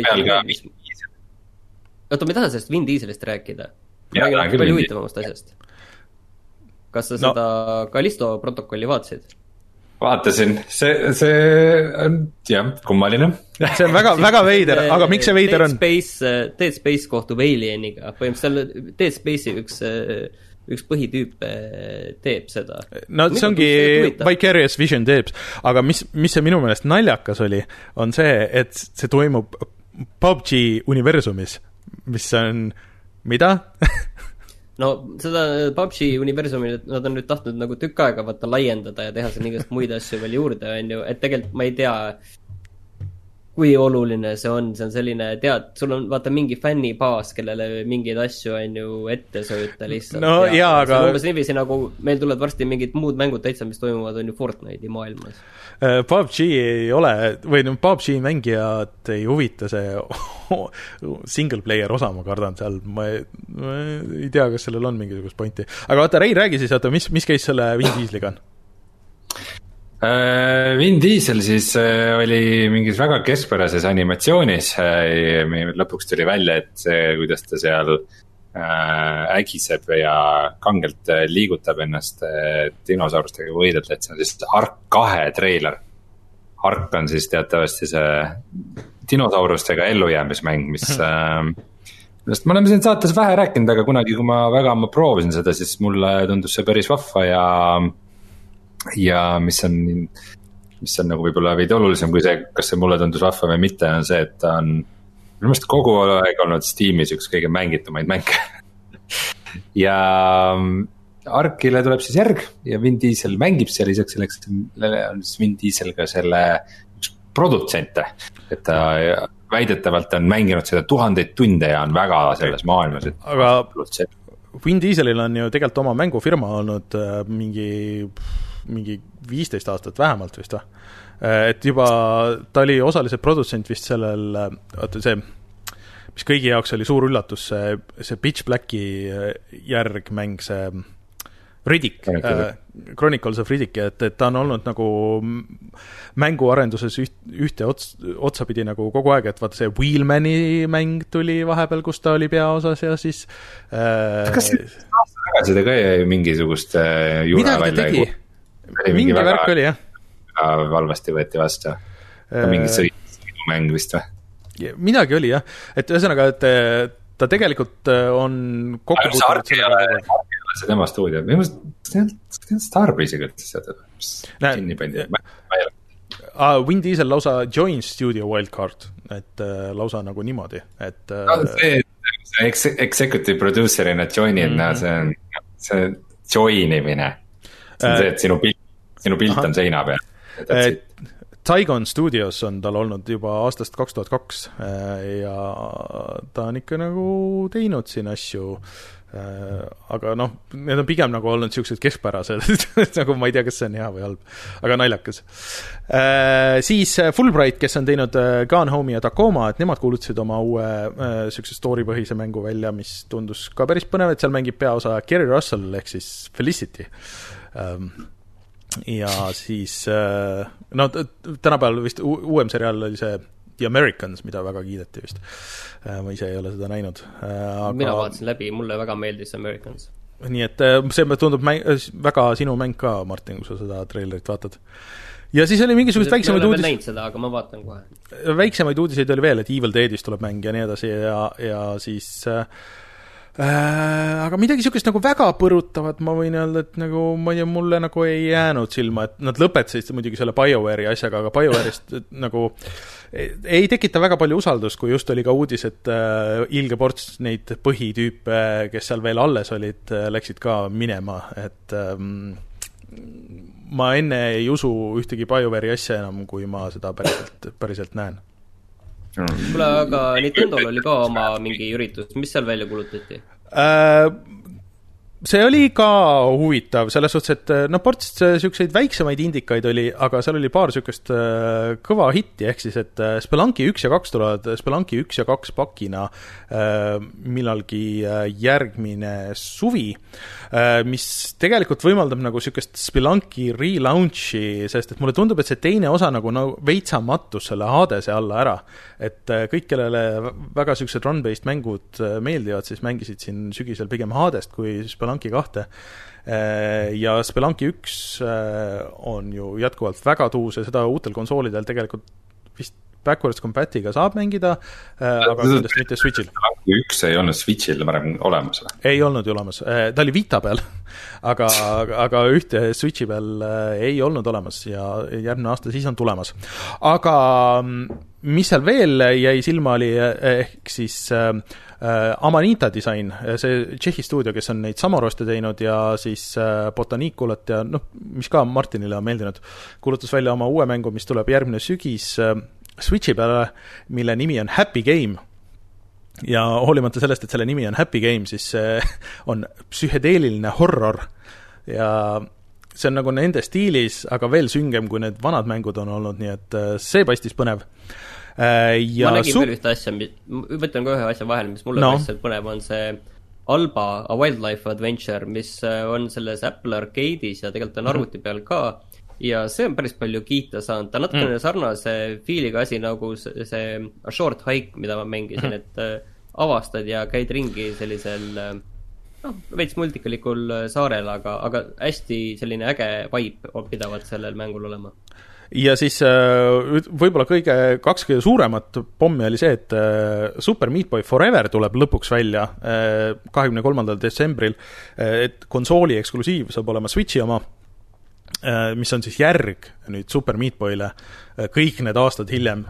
oota, me ei taha sellest Vin Dieselist rääkida. Ma räägin palju huvitavamast asjast. Kas sa no. seda Callisto protokolli vaatasid? Vaatasin, see, see on jah, kummaline. See on väga, väga veider, aga miks see veider on? Dead Space, Dead Space kohtub Alieniga, põhimõtteliselt Dead Space'i üks üks põhitüüp teeb seda. No see ongi Vicarious Vision teeb, aga mis, mis see minu meelest naljakas oli, on see, et see toimub P U B G universumis, mis on, mida? No seda P U B G universumi nad on nüüd tahtnud nagu tükk aega vaata laiendada ja teha see igast muid asju veel juurde, on ju, et tegelikult ma ei tea, kui oluline see on, see on selline, tead, sul on vaata mingi fännibaas, kellele mingeid asju on ju ette sööta lihtsalt. No ja, jaa, aga... umbes niiviisi nagu meil tuleb varsti mingid muud mängud täitsa, mis toimuvad on ju Fortnite'i maailmas. P U B G ei ole, või no P U B G mängijad ei huvita see single player osa, ma kardan seal, ma ei, ma ei tea, kas sellel on mingisugust pointi. Aga vaata, Rein, räägi siis, vaata, mis, mis käis selle Vin Dieseliga on? Vin Diesel siis oli mingis väga keskpärases animatsioonis, lõpuks tuli välja, et see, kuidas ta seal ägiseb ja kangelt liigutab ennast dinosaurustega võidelda, et see on siis Ark kahe treiler. Ark on siis teatavasti see dinosaurustega ellujäämismäng, mis millest me oleme siin saates vähe rääkinud, aga kunagi, kui ma väga ma proovisin seda, siis mulle tundus see päris vahva ja ja mis on, mis on nagu võib-olla veidi olulisem kui see, kas see mulle tundus vahva või mitte, on see, et ta on minu meelest kogu aeg olnud Steamis üks kõige mängitumaid mänge. Ja Arkile tuleb siis järg ja Vin Diesel mängib seal, lisaks selleks on Vin Diesel ka selle üks produtsente, et ta väidetavalt on mänginud seda tuhandeid tunde ja on väga selles maailmas, et aga Vin Dieselil on ju tegelikult oma mängufirma olnud mingi mingi viisteist aastat vähemalt vist või? Et juba ta oli osaliselt produtsent vist sellel, see, mis kõigi jaoks oli suur üllatus, see, see Pitch Blacki järg mäng, see Riddick, äh, Chronicles of Riddick, et, et ta on olnud nagu mänguarenduses üht, ühte ots, otsapidi nagu kogu aeg, et vaata see Wheelmani mäng tuli vahepeal, kus ta oli peaosas ja siis äh, kas see ta ka jäi mingisugust juure mida välja? Mida ta tegi? Mingi väga, värk oli, jah. Valvasti võeti vastu. Ka mingi sõidumäng vist või? Midagi oli, jah. Et ühesõnaga, et ta tegelikult on kokku puutunud sellega. See tema stuudio. Minu mõttes Starbreeze'iga ütles seda. Kinni pandi. Vin Diesel lausa join studio wildcard, et lausa nagu niimoodi. Et, no, see, see executive producerina join'il, mm-hmm. see on see joinimine. See on see, et sinu pilt, sinu pilt on seina peal. Saigon Studios on tal olnud juba aastast kaks tuhat kaks ja ta on ikka nagu teinud siin asju, aga noh, need on pigem nagu olnud niisugused keskpärased, nagu ma ei tea, kas see on hea või halb, aga naljakas. Siis Fulbright, kes on teinud Gone Home ja Tacoma, et nemad kuulutasid oma uue niisuguse story-põhise mängu välja, mis tundus ka päris põnev, et seal mängib peaosa Kerry Russell ehk siis Felicity. Ja siis no tänapäeval vist uuem seriaal oli see The Americans, mida väga kiideti vist. Ma ise ei ole seda näinud. Aga... mina vaatasin läbi, mulle väga meeldis Americans. Nii et see tundub mäng, väga sinu mäng ka, Martin, kui sa seda treilerit vaatad. Ja siis oli mingisugust väiksemaid uudis... näinud seda, aga ma vaatan kohe. Väiksemaid uudiseid oli veel, et Evil Deadist tuleb mäng ja nii edasi ja, ja siis... Äh, aga midagi niisugust nagu väga põrutavat ma võin öelda, et nagu, ma ei tea, mulle nagu ei jäänud silma, et nad lõpetasid muidugi selle BioWare'i asjaga, aga BioWare'ist nagu ei tekita väga palju usaldust, kui just oli ka uudis, et äh, ilge ports neid põhitüüpe, kes seal veel alles olid, läksid ka minema, et ähm, ma enne ei usu ühtegi BioWare'i asja enam, kui ma seda päriselt, päriselt näen. Kuule, aga Nintendol oli ka oma mingi üritus, mis seal välja kulutati? Äh, see oli ka huvitav, selles suhtes, et no ports niisuguseid väiksemaid indikaid oli, aga seal oli paar niisugust äh, kõva hitti, ehk siis, et äh, Spelunky üks ja kaks tulevad, Spelunky üks ja kaks pakina äh, millalgi äh, järgmine suvi, äh, mis tegelikult võimaldab nagu niisugust Spelunky relaunchi, sest et mulle tundub, et see teine osa nagu, nagu veitsa mattus selle Hadese alla ära, et äh, kõik, kellele väga niisugused run-based mängud äh, meeldivad, siis mängisid siin sügisel pigem Hadest kui Spelunky kahte. Ja Spelunky üks on ju jätkuvalt väga tuus ja seda uutel konsoolidel tegelikult vist backwards compatiga saab mängida, aga kindlasti mitte Switchil. Spelunky üks ei olnud Switchil varem olemas? Ei olnud ju olemas. Ta oli Vita peal, aga, aga ühte Switchi peal ei olnud olemas ja järgmine aasta siis on tulemas. Aga mis seal veel jäi silma oli, ehk siis äh, Amanita Design, see Tšehhi stuudio, kes on neid Samoroste teinud ja siis äh, Botaniikulat ja noh, mis ka Martinile on meeldinud, kuulutas välja oma uue mängu, mis tuleb järgmine sügis äh, Switchi peale, mille nimi on Happy Game. Ja hoolimata sellest, et selle nimi on Happy Game, siis see on psühhedeeliline horror ja see on nagu nende stiilis, aga veel süngem, kui need vanad mängud on olnud, nii et see paistis põnev. Ja ma nägin su- veel ühte asja, ma võtan ka ühe asja vahel, mis mulle no. paistis põnev on see Alba, A Wildlife Adventure, mis on selles Apple Arcade'is ja tegelikult on arvuti peal ka ja see on päris palju kiita saanud, ta natukene mm. sarnase fiiliga asi nagu see, see A Short Hike, mida ma mängisin, mm. et avastad ja käid ringi sellisel noh, veits multikalikul saarel, aga, aga hästi selline äge vibe pidavalt sellel mängul olema. Ja siis võib-olla kõige, kaks kõige suuremat pommi oli see, et Super Meat Boy Forever tuleb lõpuks välja kahekümne kolmandal detsembril, et konsooli eksklusiiv saab olema Switchi oma, mis on siis järg nüüd Super Meat Boyle kõik need aastad hiljem.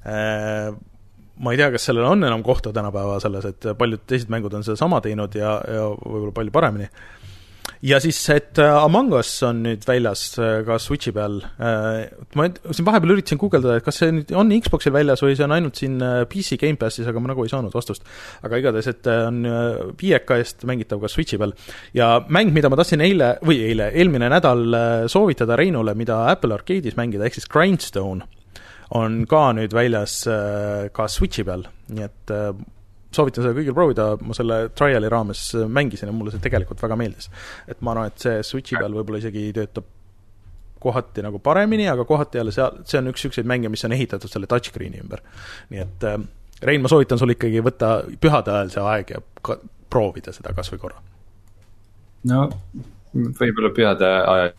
Ma ei tea, kas sellel on enam kohta tänapäeva selles, et paljud teised mängud on seda sama teinud ja, ja võib-olla palju paremini. Ja siis, et Among Us on nüüd väljas ka Switchi peal. Ma siin vahepeal üritasin guugeldada, et kas see nüüd on Xboxil väljas või see on ainult siin P C Game Passis, aga ma nagu ei saanud vastust. Aga igatahes, et on viieka eest mängitav ka Switchi peal. Ja mäng, mida ma tahtsin eile, või eile, eelmine nädal soovitada Reinule, mida Apple Arcade'is mängida, ehk siis Grindstone, on ka nüüd väljas ka Switchi peal. Nii et soovitan seda kõigil proovida, ma selle triali raames mängisin ja mulle see tegelikult väga meeldis. Et ma arvan, et see Switchi peal võib-olla isegi töötab kohati nagu paremini, aga kohati jälle see, see on üks ükseid mänge, mis on ehitatud selle touchscreeni ümber. Nii et Rein, ma soovitan sul ikkagi võtta pühade ajal see aeg ja ka, proovida seda kas või korra. No, võib-olla pühade ajal.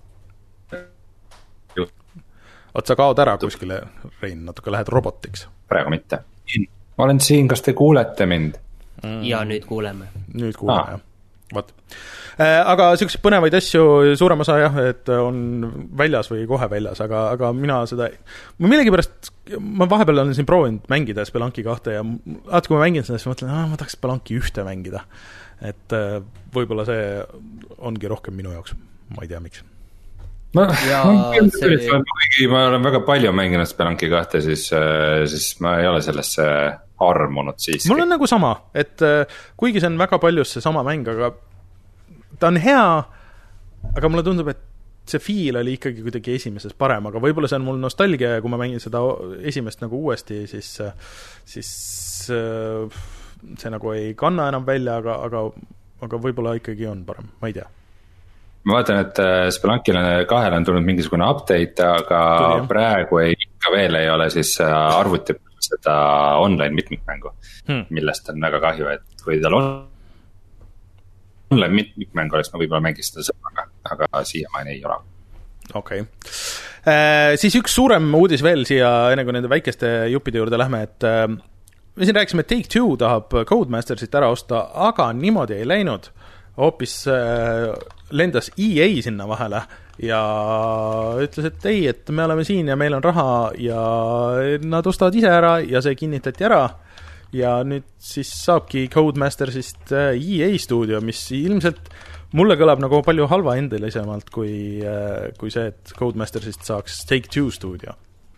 Oot, sa kaod ära kuskile, Rein, natuke lähed robotiks. Praegu mitte. Ma olen siin, kas te kuulete mind? Mm. Ja nüüd kuuleme. Nüüd kuuleme, ah. jah. Vaat. Aga selliseid põnevaid asju suurem osa jah, et on väljas või kohe väljas, aga, aga mina seda, ma millegi pärast, ma vahepeal olen siin proovinud mängida Spelunky kahte ja alati kui ma mängin seda, siis ma mõtlen, ah, ma tahaks Spelunky ühte mängida. Et võib-olla see ongi rohkem minu jaoks, ma ei tea miks. ma, ma, see... kuigi ma olen väga palju mänginud Spelunki kahte, siis, siis ma ei ole sellesse armunud siiski. Mul on nagu sama, et kuigi see on väga paljus see sama mäng, aga ta on hea, aga mulle tundub, et see feel oli ikkagi kuidagi esimeses parem, aga võib-olla see on mul nostalgia ja kui ma mängin seda esimest nagu uuesti, siis, siis see nagu ei kanna enam välja, aga, aga, aga võib-olla ikkagi on parem, ma ei tea. Ma vaatan, et Spelunkile kahele on tulnud mingisugune update, aga Tuli, praegu ei, ikka veel ei ole siis arvuti seda online mitmikmängu, hmm. millest on väga kahju, et kui tal on online mitmikmäng oleks, ma võib-olla mängis seda sõnaga, aga siiamaani ei ole. Okei okay. äh, Siis üks suurem uudis veel siia, enne kui nende väikeste juppide juurde lähme, et äh, me siin rääkisime, et Take-Two tahab Codemastersit ära osta, aga niimoodi ei läinud. Hoopis äh, lendas E A sinna vahele ja ütles, et ei, et me oleme siin ja meil on raha ja nad ostavad ise ära ja see kinnitati ära. Ja nüüd siis saabki Codemastersist E A stuudio, mis ilmselt mulle kõlab nagu palju halva endilisemalt kui, kui see, et Codemastersist saaks Take-Two stuudio.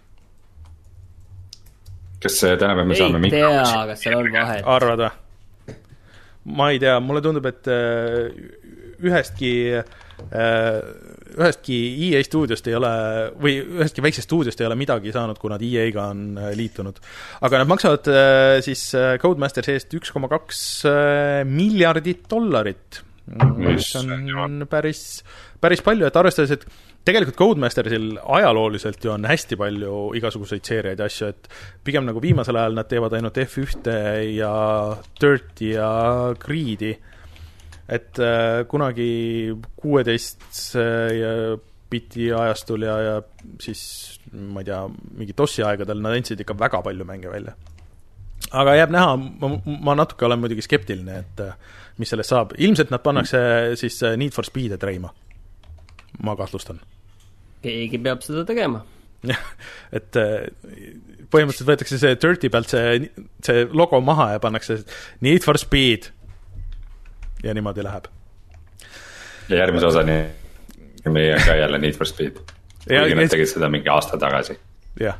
Kas tänapäev me saame ei tea, kas seal on vahet? Arvada. Ma ei tea, mulle tundub, et ühestki ühestki E A stuudiost ei ole, või ühestki väiksest stuudiost ei ole midagi saanud, kui nad E A-ga on liitunud. Aga nad maksavad siis Codemasters eest üks koma kaks miljardit dollarit. Mis on päris, päris palju, et arvestades, et tegelikult Codemastersil ajalooliselt ju on hästi palju igasuguseid seeriaid ja asju, et pigem nagu viimasel ajal nad teevad ainult F üks ja Dirty ja Greedi. Et äh, kunagi kuueteist biti ajastul ja, ja siis, ma ei tea, mingi tossi aegadel nad andsid ikka väga palju mänge välja. Aga jääb näha, ma, ma natuke olen muidugi skeptiline, et mis sellest saab. Ilmselt nad pannakse siis Need for Speed treima. Ma kahtlustan. Keegi peab seda tegema. et põhimõtteliselt võetakse see Dirty pealt see, see logo maha ja pannakse Need for Speed. Ja niimoodi läheb. Ja järgmise osani meie ka jälle Need for Speed. Kuigi nad tegid seda mingi aasta tagasi. Jah.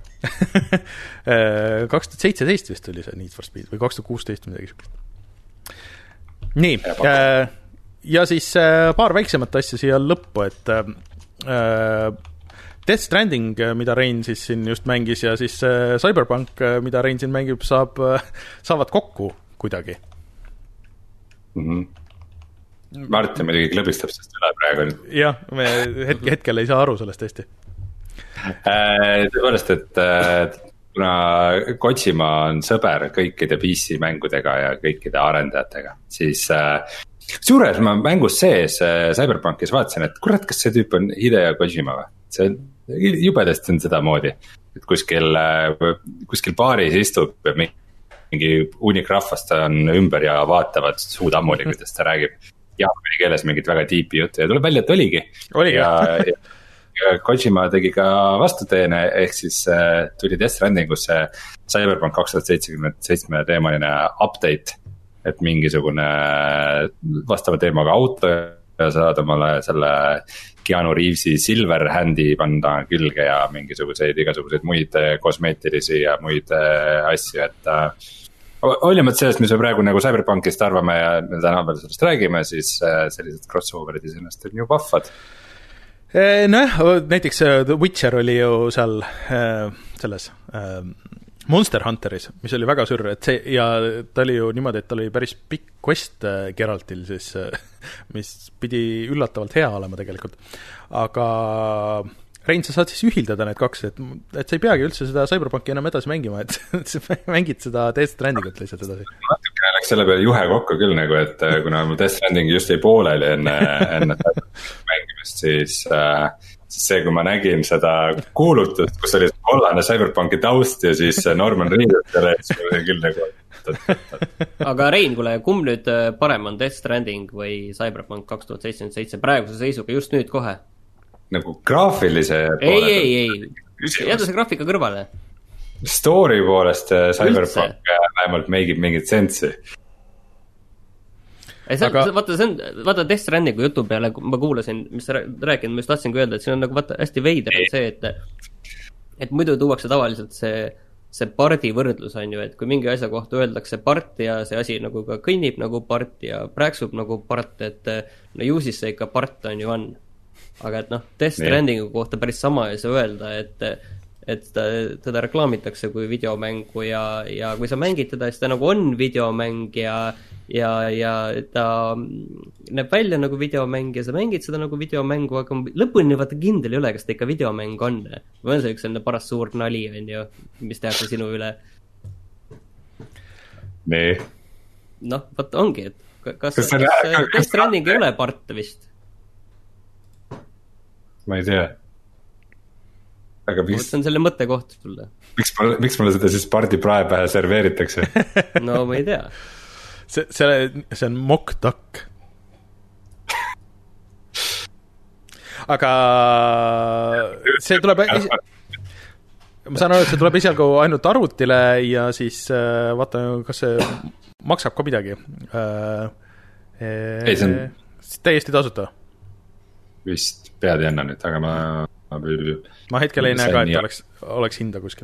kaks tuhat seitseteist vist oli see Need for Speed või kaks tuhat kuusteist midagi sükest. Nii, ja, ja siis paar väiksemat asja siia lõppu, et äh, Death Stranding, mida Rein siis siin just mängis, ja siis äh, Cyberpunk, mida Rein siin mängib, saab, saavad kokku kuidagi. Mhm. Martin muidugi klõbistab sest üle praegu. Jah, me hetke, hetkel ei saa aru sellest hästi. Tõepoolest, et kuna Kojima on sõber kõikide P C mängudega ja kõikide arendajatega, siis suures ma mängus sees Cyberpunkis vaatasin, et kurat, kas see tüüp on Hideo Kojima või? See jubedasti on seda moodi, et kuskil, kuskil baaris istub ja mingi unik rahvast on ümber ja vaatavad suud ammuli, kuidas ta räägib jaapani keeles mingit väga tiipi juttu ja tuleb välja, et oligi. Oligi. Ja, ja, ja Kojima tegi ka vastuteene, ehk siis äh, tuli Death Strandingusse Cyberpunk kaks tuhat seitsekümmend teemaline update, et mingisugune vastava teemaga auto ja saad omale selle Keanu Reavesi Silver Handi panda külge ja mingisuguseid igasuguseid muid kosmeetilisi ja muid äh, asju, et äh, olimad sellest, mis me praegu nagu Cyberpunkist arvame ja me täna veel sellest räägime, siis sellised crossoverid isennast on ju vahvad. Noh, näiteks The Witcher oli ju seal selles Monster Hunteris, mis oli väga sürr, et see, ja ta oli ju niimoodi, et ta oli päris pikk quest Geraltil siis, mis pidi üllatavalt hea olema tegelikult. Aga Rein, sa saad siis ühildada need kaks, et, et sa ei peagi üldse seda Cyberpunki enam edasi mängima, et sa mängid seda Death Strandingut lihtsalt edasi. Natuke läks selle peale juhe kokku küll nagu, et kuna mu Death Stranding just ei pooleli enne, enne mängimist, siis, siis see, kui ma nägin seda kuulutust, kus oli kollane Cyberpunki taust ja siis Norman Reedus selle ees, oli küll nagu. Aga Rein, kuule, kumb nüüd parem on Death Stranding või Cyberpunk kaks tuhat seitsekümmend praeguse seisuga just nüüd kohe? Nagu graafilise ei, ei, ei, jäta see graafika kõrvale. Story poolest Cyberpunk vähemalt meigib mingit sensi. ei, see, aga... vaata, see on, vaata Death Strandingu jutu peale, ma kuulasin, mis sa rääkinud, ma just tahtsin ka öelda, et siin on nagu vaata hästi veider on see, et et muidu tuuakse tavaliselt see, see pardi võrdlus on ju, et kui mingi asja kohta öeldakse part ja see asi nagu ka kõnnib nagu part ja prääksub nagu part, et no ju siis see ikka part on ju on. Aga et noh, Death Strandingu kohta päris sama ei saa öelda, et et ta, teda reklaamitakse kui videomängu ja, ja kui sa mängid teda, siis ta nagu on videomäng ja ja, ja ta näeb välja nagu videomäng ja sa mängid seda nagu videomängu, aga lõpuni vaata kindel ei ole, kas ta ikka videomäng on. Või on see üks selline paras suur nali, on ju, mis tehakse sinu üle? Nee. Noh, vaata ongi, et kas, kas, kas Death Stranding ei ole part vist? Ma ei tea. Aga mis... see on selle mõtte koht sulle. Miks, ma, miks mulle seda siis pardi praepähe serveeritakse? No ma ei tea. See, see, see on mock-duck. Aga see tuleb esi... ma saan aru, et see tuleb esialgu ainult arvutile ja siis vaata, kas see maksab ka midagi. Ei, see on... täiesti tasuta. Vist pead ei anna nüüd, aga ma ma hetkel ei näe ka, et oleks, oleks hinda kuskil.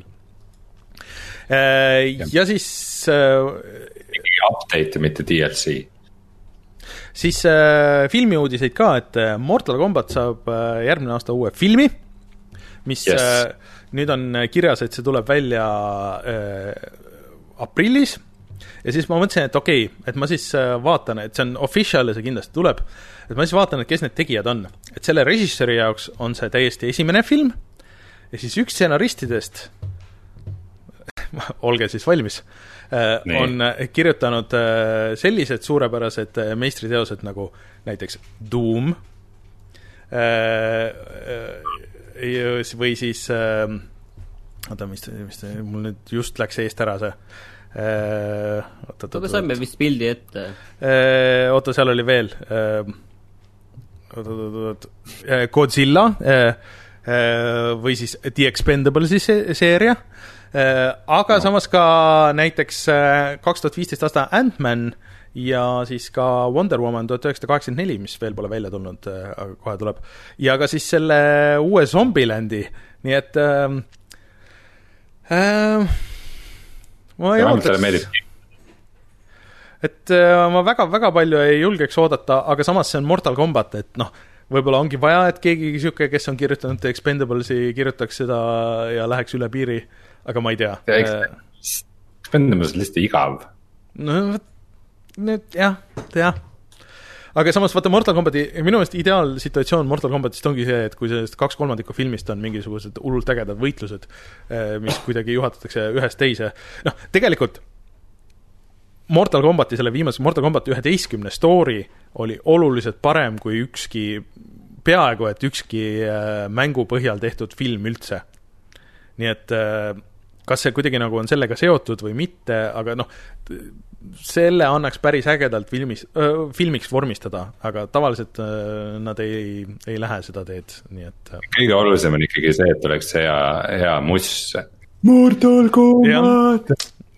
Ja, ja siis update, mitte D L C. Siis filmiuudiseid ka, et Mortal Kombat saab järgmine aasta uue filmi, mis yes. nüüd on kirjas, et see tuleb välja aprillis. Ja siis ma mõtlesin, et okei, okay, et ma siis vaatan, et see on official ja see kindlasti tuleb, et ma siis vaatan, et kes need tegijad on. Et selle režissööri jaoks on see täiesti esimene film ja siis üks stsenaristidest, olge siis valmis, nee. on kirjutanud sellised suurepärased meistriteosed nagu näiteks Doom või siis oota, mis, mis mul nüüd just läks eest ära see aga saime vist pildi ette. Oota, seal oli veel Godzilla või siis The Expendablesi seeria, aga no. samas ka näiteks kaks tuhat viisteist aasta Ant-Man ja siis ka Wonder Woman tuhat üheksasada kaheksakümmend neli, mis veel pole välja tulnud, aga kohe tuleb. Ja ka siis selle uue Zombieland'i, nii et äh, äh, ma ei ootaks, et ma väga-väga palju ei julgeks oodata, aga samas see on Mortal Kombat, et noh, võib-olla ongi vaja, et keegi siuke, kes on kirjutanud Expendablesi, kirjutaks seda ja läheks üle piiri, aga ma ei tea. Expendables on lihtsalt igav. No nüüd jah, jah. Aga samas vaata Mortal Kombati, minu meelest ideaalsituatsioon Mortal Kombatist ongi see, et kui sellest kaks kolmandikku filmist on mingisugused hullult ägedad võitlused, mis kuidagi juhatatakse ühest teise. Noh, tegelikult Mortal Kombati, selle viimase Mortal Kombat üheteistkümne story oli oluliselt parem kui ükski, peaaegu et ükski mängu põhjal tehtud film üldse. Nii et kas see kuidagi nagu on sellega seotud või mitte, aga noh, selle annaks päris ägedalt filmis, äh, filmiks vormistada, aga tavaliselt äh, nad ei, ei lähe seda teed, nii et äh. kõige olulisem on ikkagi see, et oleks hea, hea muss. Mortal Kombat!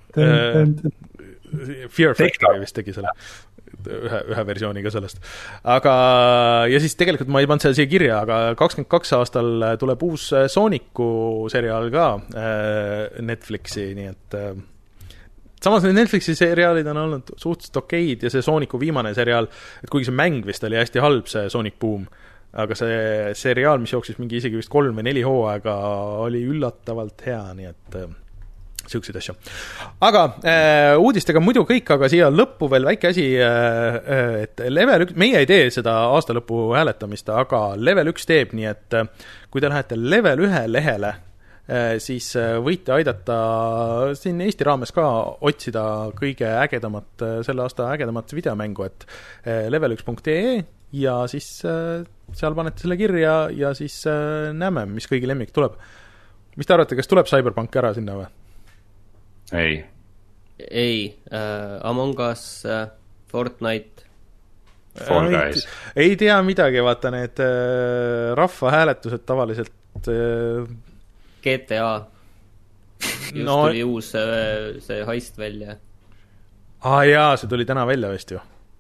Fear Factory vist tegi selle ühe, ühe versiooniga sellest, aga ja siis tegelikult ma ei pannud seda siia kirja, aga kakskümmend kaks aastal tuleb uus Sooniku seriaal ka Netflixi, nii et samas need Netflixi seriaalid on olnud suhteliselt okeid ja see Sooniku viimane seriaal, et kuigi see mäng vist oli hästi halb, see Sonic Boom, aga see seriaal, mis jooksis mingi isegi vist kolm või neli hooaega, oli üllatavalt hea, nii et siukseid asju. Aga äh, uudistega muidu kõik, aga siia lõppu veel väike asi, äh, et level üks, meie ei tee seda aasta lõpu hääletamist, aga level üks teeb, nii et äh, kui te lähete level ühe lehele, äh, siis äh, võite aidata siin Eesti raames ka otsida kõige ägedamat, äh, selle aasta ägedamat videomängu, et äh, level üks punkt ee ja siis äh, seal panete selle kirja ja siis äh, näeme, mis kõigi lemmik tuleb. Mis te arvate, kas tuleb Cyberpunk ära sinna või? Ei. Ei, uh, Among Us, uh, Fortnite. Fall Guys. Ei, ei tea midagi, vaata need uh, rahva hääletused tavaliselt. Uh... G T A. Just no... tuli uus uh, see heist välja. Ah jaa, see tuli täna välja vist ju.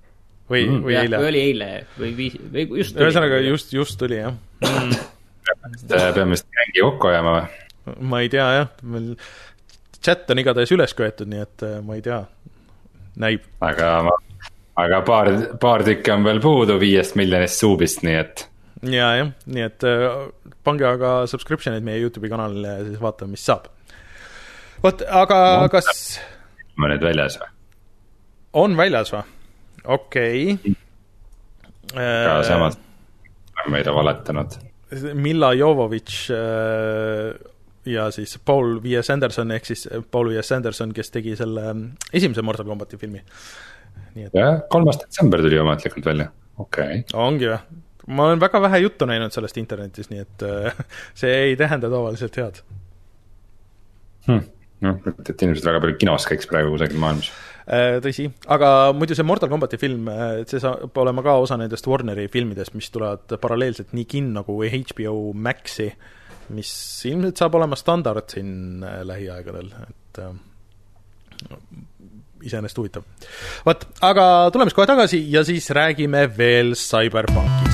või mm., või ja, eile. või oli eile, või, viis, või just tuli. Ühesõnaga, just, just tuli, jah. Mm. peame vist mängi kokku ajama või? Ma ei tea, jah. Meil chat on igatahes üles köetud, nii et ma ei tea. Näib. Aga, aga paar, paar tükki on veel puudu viiest miljonist suubist, nii et... Ja, jah. Nii et pange aga subscription'id meie YouTube'i kanalile ja siis vaatame, mis saab. Vot, aga no, kas... Ma nüüd väljas või? On väljas või? Okei. Okay. Ka samas on meid valetanud. Milla Jovovitš ja siis Paul V S Anderson, ehk siis Paul V S Anderson, kes tegi selle esimese Mortal Kombati filmi. Nii et... Ja, kolmas detsember tuli omatlikult välja. Okei. Okay. Ongi või? Ma olen väga vähe juttu näinud sellest internetis, nii et see ei tähenda tavaliselt head. Hmm. No, et inimesed väga palju kinos käiks praegu kusagil maailmas. Tõsi, aga muidu see Mortal Kombati film, see saab olema ka osa nendest Warneri filmidest, mis tulevad paralleelselt nii kinno kui H B O Maxi, mis ilmselt saab olema standard siin lähiaegadel, et äh, iseenesest huvitav. Võt, aga tuleme kohe tagasi ja siis räägime veel Cyberpunkist.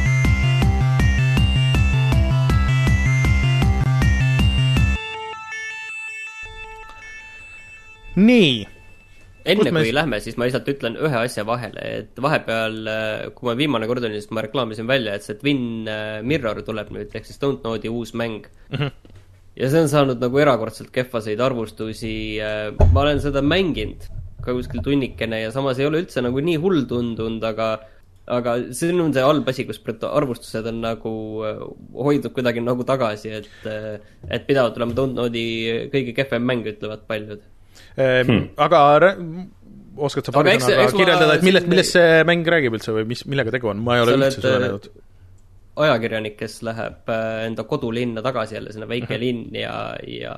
Nii. Enne kui me... lähme, siis ma lihtsalt ütlen ühe asja vahele, et vahepeal, kui ma viimane kord olin, siis ma reklaamisin välja, et see Twin Mirror tuleb nüüd, ehk siis Don't Node'i uus mäng. Mm-hmm. Ja see on saanud nagu erakordselt kehvaseid arvustusi. Ma olen seda mänginud ka kuskil tunnikene ja samas ei ole üldse nagu nii hull tundunud, aga, aga see on see halb asi, kus arvustused on nagu hoidnud kuidagi nagu tagasi, et, et pidavad tulema Don't Node'i kõige kehvem mäng, ütlevad paljud. Hmm. Aga rää... oskad sa paari sõnaga kirjeldada, et millest, millest see mäng räägib üldse või mis, millega tegu on? Ma ei ole üldse seda näinud. Ajakirjanik, kes läheb enda kodulinna tagasi jälle, sinna väike linn ja, ja,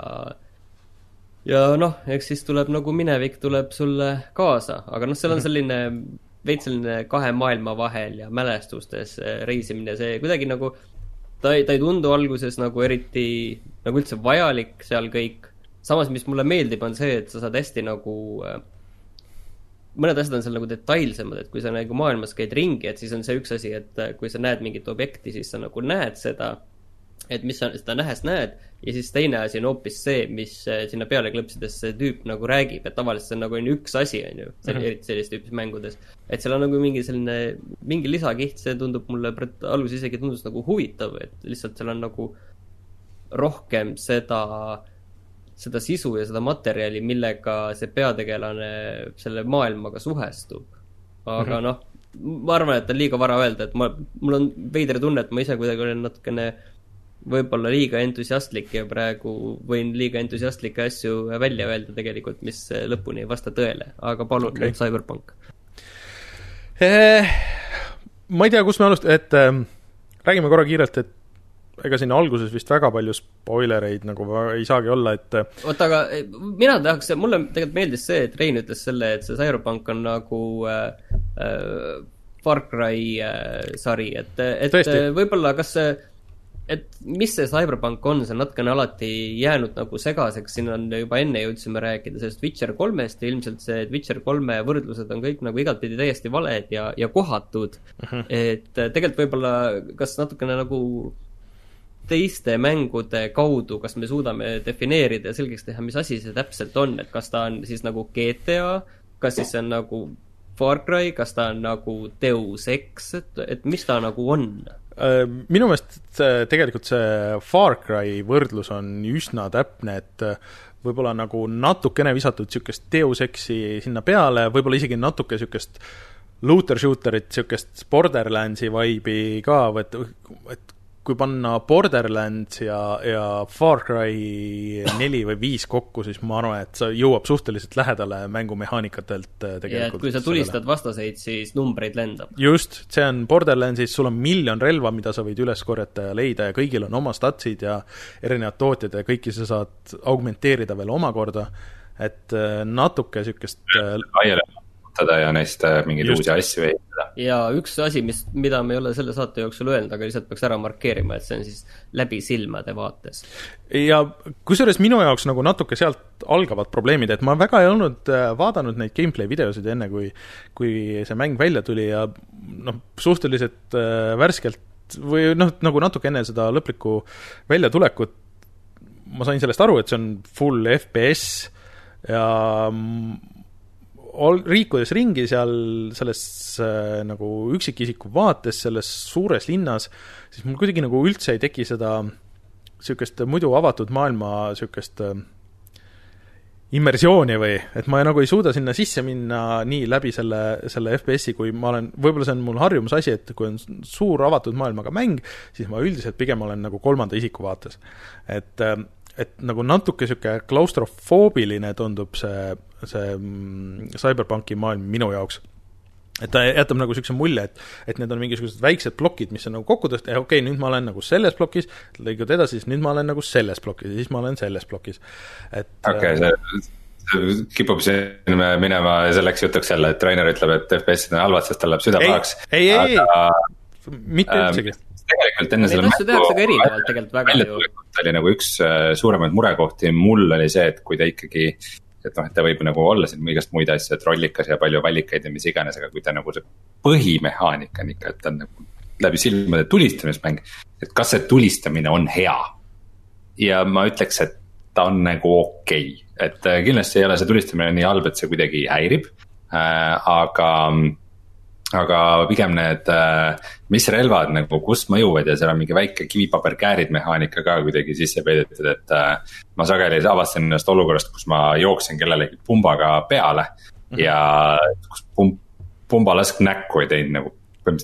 ja noh, eks siis tuleb nagu minevik tuleb sulle kaasa, aga noh, seal on selline veits selline kahe maailma vahel ja mälestustes reisimine, see kuidagi nagu ta ei, ta ei tundu alguses nagu eriti nagu üldse vajalik seal kõik. Samas, mis mulle meeldib, on see, et sa saad hästi nagu mõned asjad on seal nagu detailsemad, et kui sa nagu maailmas käid ringi, et siis on see üks asi, et kui sa näed mingit objekti, siis sa nagu näed seda, et mis sa seda nähes näed, ja siis teine asi on hoopis see, mis sinna peale klõpsides see tüüp nagu räägib, et tavaliselt see on nagu üks asi, on ju, mm-hmm. eriti sellist tüüpis mängudes. Et seal on nagu mingi selline, mingi lisakiht, see tundub mulle alguses isegi tundus nagu huvitav, et lihtsalt seal on nagu rohkem seda seda sisu ja seda materjali, millega see peategelane selle maailmaga suhestub. Aga mm-hmm. noh, ma arvan, et on liiga vara öelda, et ma, mul on veidre tunne, et ma ise kuidagi olen natukene võib-olla liiga entusiastlik ja praegu võin liiga entusiastlikke asju välja öelda tegelikult, mis lõpuni ei vasta tõele. Aga palun, okay. Cyberpunk. Eh, ma ei tea, kus me alust-, et äh, räägime korra kiirelt, et ega siin alguses vist väga palju spoilereid nagu ei saagi olla, et oota, aga mina tahaks, mulle tegelikult meeldis see, et Rein ütles selle, et see Cyberpunk on nagu äh, äh, Far Cry äh, sari, et, et võib-olla kas see et mis see Cyberpunk on, see on natukene alati jäänud nagu segaseks, siin on juba enne jõudsime rääkida sellest Witcher kolmest ja ilmselt see Witcher kolme võrdlused on kõik nagu igatpidi täiesti valed ja, ja kohatud, uh-huh. et tegelikult võib-olla kas natukene nagu teiste mängude kaudu, kas me suudame defineerida ja selgeks teha, mis asi see täpselt on, et kas ta on siis nagu G T A, kas siis see on nagu Far Cry, kas ta on nagu Deus Ex, et, et mis ta nagu on? Minu meelest see, tegelikult see Far Cry võrdlus on üsna täpne, et võib-olla nagu natukene visatud sükest Deus Exi sinna peale, võib-olla isegi natuke sükest looter-shooterit, sükest Borderlandsi vibe'i ka, et, et kui panna Borderlands ja, ja Far Cry neli või viis kokku, siis ma arvan, et sa jõuab suhteliselt lähedale mängumehaanikatelt tegelikult. Ja et kui sa tulistad sellele. Vastaseid, siis numbreid lendab. Just, see on Borderlandsis, sul on miljon relva, mida sa võid üles korjata ja leida ja kõigil on oma statsid ja erinevad tootjad ja kõiki sa saad augmenteerida veel omakorda, et natuke sükest kasutada ja neist mingeid Just. uusi asju ehitada. ja üks asi, mis, mida me ei ole selle saate jooksul öelnud, aga lihtsalt peaks ära markeerima, et see on siis läbi silmade vaates. Ja kusjuures minu jaoks nagu natuke sealt algavad probleemid, et ma väga ei olnud vaadanud neid gameplay videosid enne, kui, kui see mäng välja tuli ja noh, suhteliselt värskelt või noh, nagu natuke enne seda lõplikku väljatulekut ma sain sellest aru, et see on full F P S ja riikudes ringi seal selles äh, nagu üksikisiku vaates selles suures linnas, siis mul kuidagi nagu üldse ei teki seda sükest muidu avatud maailma sükest äh, immersiooni või, et ma nagu ei suuda sinna sisse minna nii läbi selle, selle F P S-i, kui ma olen, võib-olla see on mul harjumusasi, et kui on suur avatud maailmaga mäng, siis ma üldiselt pigem olen nagu kolmanda isiku vaates. Et, et nagu natuke süke klaustrofoobiline tundub see, see Cyberpunki maailm minu jaoks. Et ta jätab nagu sükse mulje, et, et need on mingisugused väiksed plokid, mis on nagu kokku tõst-, ja okei, okay, nüüd ma olen nagu selles plokis, lõigud edasi, siis nüüd ma olen nagu selles plokis, siis ma olen selles plokis. Okei, okay, see, see kipub siin minema selleks jutuks jälle, et Rainer ütleb, et F P S-id on halvad, sest tal läheb süda pahaks. Ei, ei, ei, mitte üldsegi. Tegelikult enne selle mängu väljatulekut oli nagu üks suuremaid murekohti, mul oli see, et kui ta ikkagi et noh, et ta võib nagu olla siin igast muid asju, et rollikas ja palju valikaid ja mis iganes, aga kui ta nagu see põhimehaanika on ikka, et ta on nagu läbi silmade tulistamismäng, et kas see tulistamine on hea? Ja ma ütleks, et ta on nagu okei, okay. Et kindlasti ei ole see tulistamine nii halb, et see kuidagi häirib, aga, aga pigem need, mis relvad nagu kust mõjuvad ja seal on mingi väike kivipaberkäärid mehaanika ka kuidagi sisse peidetud, et ma sageli avastan ennast olukorrast, kus ma jooksen kellelegi pumbaga peale mm-hmm. ja kus pumb, pumba lask näkku ei teinud nagu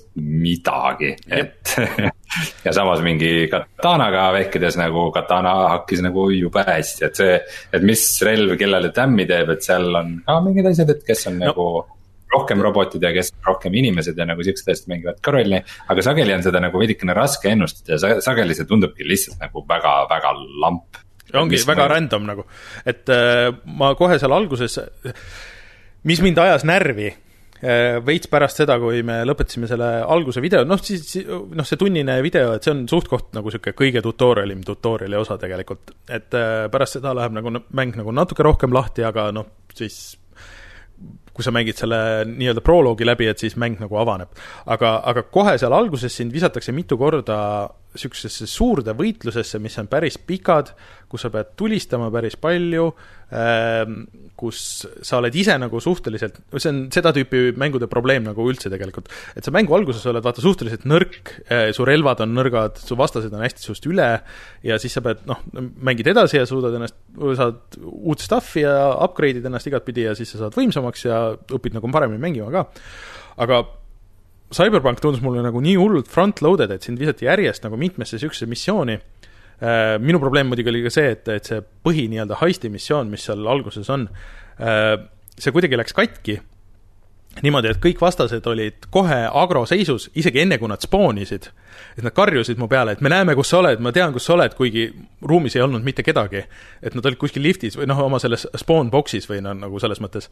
midagi, et ja samas mingi katanaga vehkides nagu katana hakkis nagu jube hästi, et see, et mis relv kellele tämmi teeb, et seal on ka mingid asjad, et kes on no. nagu rohkem robotid ja kes rohkem inimesed ja nagu siuksed hästi mängivad ka rolli, aga sageli on seda nagu veidikene raske ennustada ja sageli see tundubki lihtsalt nagu väga, väga lamp. Ongi mis väga ma... random nagu, et äh, ma kohe seal alguses, mis mind ajas närvi, äh, veits pärast seda, kui me lõpetasime selle alguse video, noh, siis, noh see tunnine video, et see on suht koht nagu siuke kõige tutorialim tutoriali osa tegelikult, et äh, pärast seda läheb nagu mäng nagu natuke rohkem lahti, aga noh, siis kui sa mängid selle nii-öelda proloogi läbi, et siis mäng nagu avaneb. Aga, aga kohe seal alguses sind visatakse mitu korda sükesesse suurde võitlusesse, mis on päris pikad, kus sa pead tulistama päris palju, kus sa oled ise nagu suhteliselt, see on seda tüüpi mängude probleem nagu üldse tegelikult, et sa mängu alguses oled vaata suhteliselt nõrk, su relvad on nõrgad, su vastased on hästi sust üle ja siis sa pead, noh, mängid edasi ja suudad ennast, saad uut stuffi ja upgrade'id ennast igat pidi ja siis sa saad võimsamaks ja õpid nagu paremini mängima ka, aga Cyberpunk tundus mulle nagu nii hullult front-loaded, et sind visati järjest nagu mitmesse sükse missiooni. Minu probleem muidugi oli ka see, et, et see põhi nii-öelda heisti missioon, mis seal alguses on, see kuidagi läks katki niimoodi, et kõik vastased olid kohe agroseisus, isegi enne kui nad spoonisid, et nad karjusid mu peale, et me näeme, kus sa oled, ma tean, kus sa oled, kuigi ruumis ei olnud mitte kedagi, et nad olid kuskil liftis või noh, oma selles spawn boxis või no, nagu selles mõttes.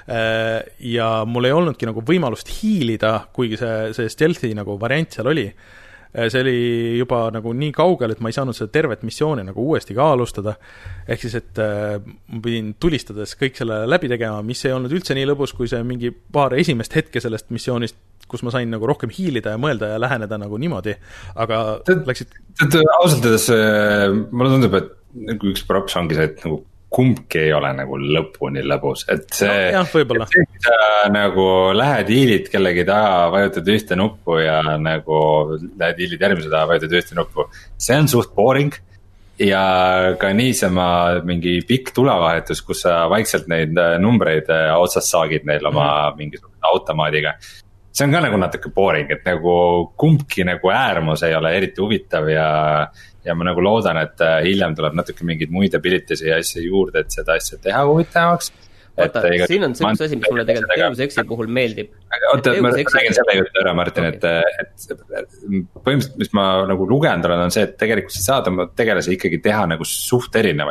Ja mul ei olnudki nagu võimalust hiilida, kuigi see, see stealthi nagu variant seal oli. See oli juba nagu nii kaugel, et ma ei saanud seda tervet missiooni nagu uuesti ka alustada. Ehk siis, et ma pidin tulistades kõik selle läbi tegema, mis ei olnud üldse nii lõbus, kui see mingi paar esimest hetke sellest missioonist, kus ma sain nagu rohkem hiilida ja mõelda ja läheneda nagu niimoodi. Aga läksid... Ausalt edasi, mulle tundub, et üks props ongi see, et nagu kumbki ei ole nagu lõpuni lõbus, et see, no, jah, et see sa nagu lähed hiilid kellegi taha, vajutad ühte nuppu ja nagu lähed hiilid järgmise taha, vajutad ühte nuppu, see on suht boring ja ka niisama mingi pikk tulevahetus, kus sa vaikselt neid numbreid otsas saagid neil oma mm. mingisugune automaadiga. See on ka nagu natuke boring, et nagu kumbki nagu äärmus ei ole eriti huvitav ja ja ma nagu loodan, et hiljem tuleb natuke mingid muid abilitisi ja asja juurde, et seda asja teha huvitavaks. Oota, et siin on see üks asi, mis mulle tegelikult Deus Exi puhul meeldib. Oota, ma räägin selle juurde ära, Martin, okay. et, et põhimõtteliselt, mis ma nagu lugenud olen, on see, et tegelikult sa saad oma tegelasi ikkagi teha nagu suht erinevaid.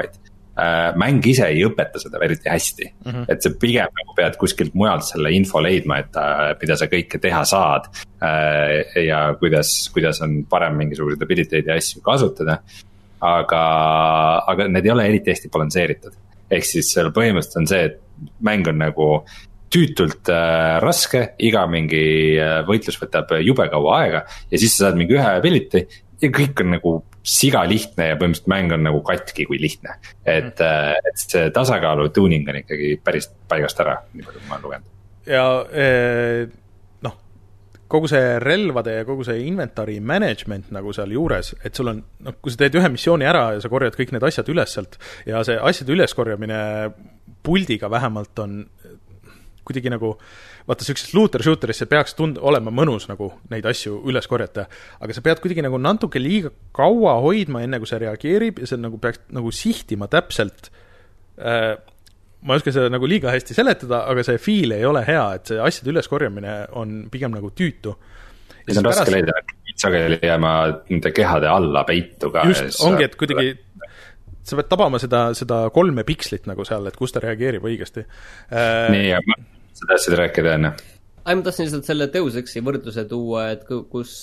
mäng ise ei õpeta seda eriti hästi mm. -hmm. et sa pigem nagu pead kuskilt mujalt selle info leidma, et mida sa kõike teha saad. Ja kuidas, kuidas on parem mingisuguseid ability'd ja asju kasutada. Aga, aga need ei ole eriti hästi balansseeritud. Ehk siis seal põhimõtteliselt on see, et mäng on nagu tüütult äh, raske, iga mingi äh, võitlus võtab jube kaua aega. Ja siis sa saad mingi ühe ability ja kõik on nagu siga lihtne ja põhimõtteliselt mäng on nagu katki kui lihtne. Et, mm. et see tasakaalu tuning on ikkagi päris paigast ära, nii palju ma olen lugenud. Ja eh, noh, kogu see relvade ja kogu see inventari management nagu seal juures, et sul on, noh, kui sa teed ühe missiooni ära ja sa korjad kõik need asjad üles sealt ja see asjade üleskorjamine puldiga vähemalt on kuidagi nagu, vaata sellises looter-shooterisse peaks tund- olema mõnus nagu neid asju üles korjata, aga sa pead kuidagi nagu natuke liiga kaua hoidma enne kui see reageerib ja see nagu peaks nagu sihtima täpselt äh, ma ei oska seda nagu liiga hästi seletada, aga see feel ei ole hea, et see asjade üleskorjamine on pigem nagu tüütu. Ja see on raske pärast... leida, et sageli jääma nende kehade alla peitu ka. Just, sa... ongi, et kuidagi sa pead tabama seda, seda kolme pikslit nagu seal, et kus ta reageerib õigesti. Nii, ja ma seda asjad rääkida enne. Ai, ma tahtsin lihtsalt selle Deus Exi võrdluse tuua, et kus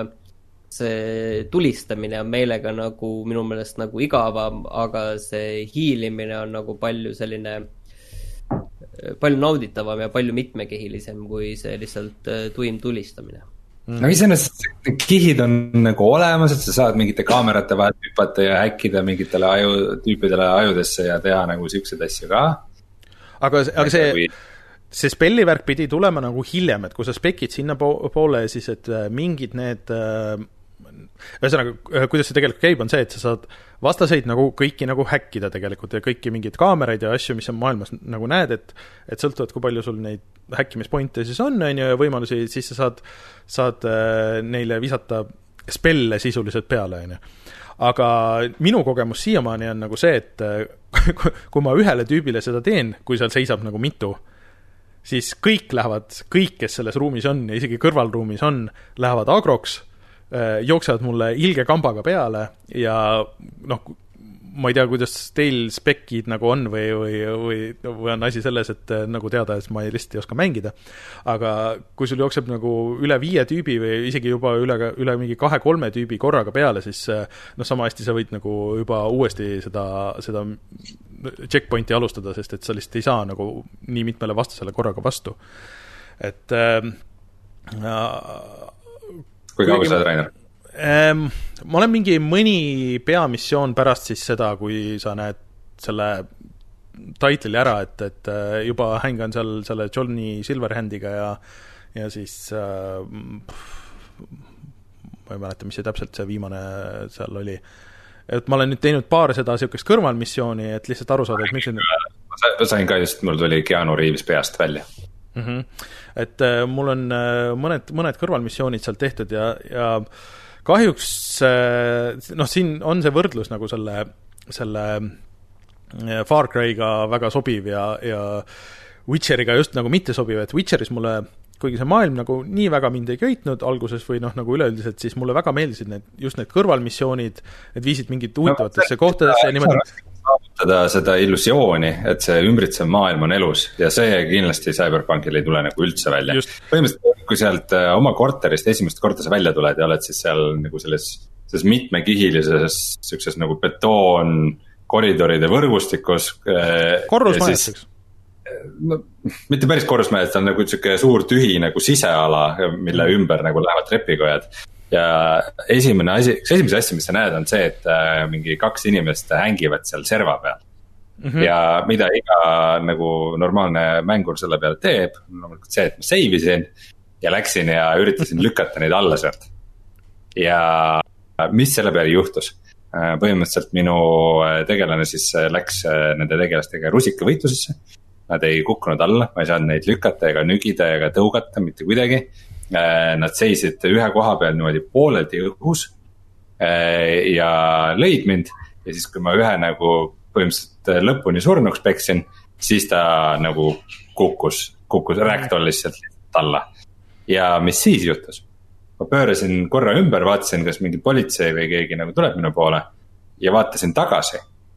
see tulistamine on meelega nagu minu meelest nagu igavam, aga see hiilimine on nagu palju selline palju nauditavam ja palju mitmekihilisem kui see lihtsalt tuim tulistamine. Mm. No iseenesest kihid on nagu olemas, et sa saad mingite kaamerate vahel hüpata ja häkkida mingitele aju, tüüpidele ajudesse ja teha nagu siukseid asju ka. Aga, aga see, kui... see spellivärk pidi tulema nagu hiljem, et kui sa spekid sinna poole, siis et mingid need ühesõnaga, kuidas see tegelikult käib, on see, et sa saad vastaseid nagu kõiki nagu häkkida tegelikult ja kõiki mingeid kaameraid ja asju, mis on maailmas nagu näed, et, et sõltuvad, kui palju sul neid häkkimispointe siis on, on ju, ja võimalusi, siis sa saad, saad neile visata spelle sisuliselt peale, on ju. Aga minu kogemus siiamaani on nagu see, et kui ma ühele tüübile seda teen, kui seal seisab nagu mitu, siis kõik lähevad, kõik, kes selles ruumis on ja isegi kõrvalruumis on, lähevad agroks, jooksevad mulle ilge kambaga peale ja noh, ma ei tea, kuidas teil spekid nagu on või, või, või, või on asi selles, et nagu teada, et ma lihtsalt ei oska mängida, aga kui sul jookseb nagu üle viie tüübi või isegi juba üle, üle mingi kahe-kolme tüübi korraga peale, siis noh, sama hästi sa võid nagu juba uuesti seda, seda checkpointi alustada, sest et sa lihtsalt ei saa nagu nii mitmele vastasele korraga vastu. Et äh, kui kaua sa oled, Rainer? Ähm, ma olen mingi mõni peamissioon pärast siis seda, kui sa näed selle title'i ära, et, et juba hängan seal selle Johnny Silverhandiga ja, ja siis äh, ma ei mäleta, mis see täpselt see viimane seal oli. Et ma olen nüüd teinud paar seda siukest kõrvalmissiooni, et lihtsalt aru saada, et miks see... Ma sain ka just, mul tuli Keanu Reeves peast välja. Mm-hmm. Et äh, mul on äh, mõned, mõned kõrvalmissioonid seal tehtud ja, ja kahjuks äh, noh, siin on see võrdlus nagu selle, selle äh, Far Cry'ga väga sobiv ja, ja Witcheriga just nagu mitte sobiv, et Witcheris mulle, kuigi see maailm nagu nii väga mind ei köitnud alguses või noh, nagu üleüldiselt, siis mulle väga meeldisid need, just need kõrvalmissioonid, need viisid mingit huvitavatesse no, kohtadesse niimoodi saavutada seda illusiooni, et see ümbritsev maailm on elus ja see kindlasti Cyberpunkil ei tule nagu üldse välja. Just. Põhimõtteliselt, kui sealt oma korterist esimest korda sa välja tuled ja oled siis seal nagu selles, selles mitmekihilises sellises nagu betoon koridoride võrgustikus. Korrusmajasteks? No, mitte päris korrusmajad, see on nagu selline suur tühi nagu siseala, mille ümber nagu lähevad trepikojad. Ja esimene asi, esimese asja, mis sa näed, on see, et äh, mingi kaks inimest hängivad seal serva peal. Mm-hmm. Ja mida iga nagu normaalne mängur selle peale teeb, normaalselt see, et ma seivisin ja läksin ja üritasin lükata neid alla sealt. Ja mis selle peale juhtus? Äh, põhimõtteliselt minu tegelane siis läks nende tegelastega rusikavõitlusesse. Nad ei kukkunud alla, ma ei saanud neid lükata ega nügida ega tõugata mitte kuidagi. Nad seisid ühe koha peal niimoodi pooleldi õhus ja lõid mind ja siis kui ma ühe nagu põhimõtteliselt lõpuni surnuks peksin, siis ta nagu kukkus, kukkus ragdoll lihtsalt alla. Ja mis siis juhtus? Ma pöörasin korra ümber, vaatasin, kas mingi politsei või keegi nagu tuleb minu poole ja vaatasin tagasi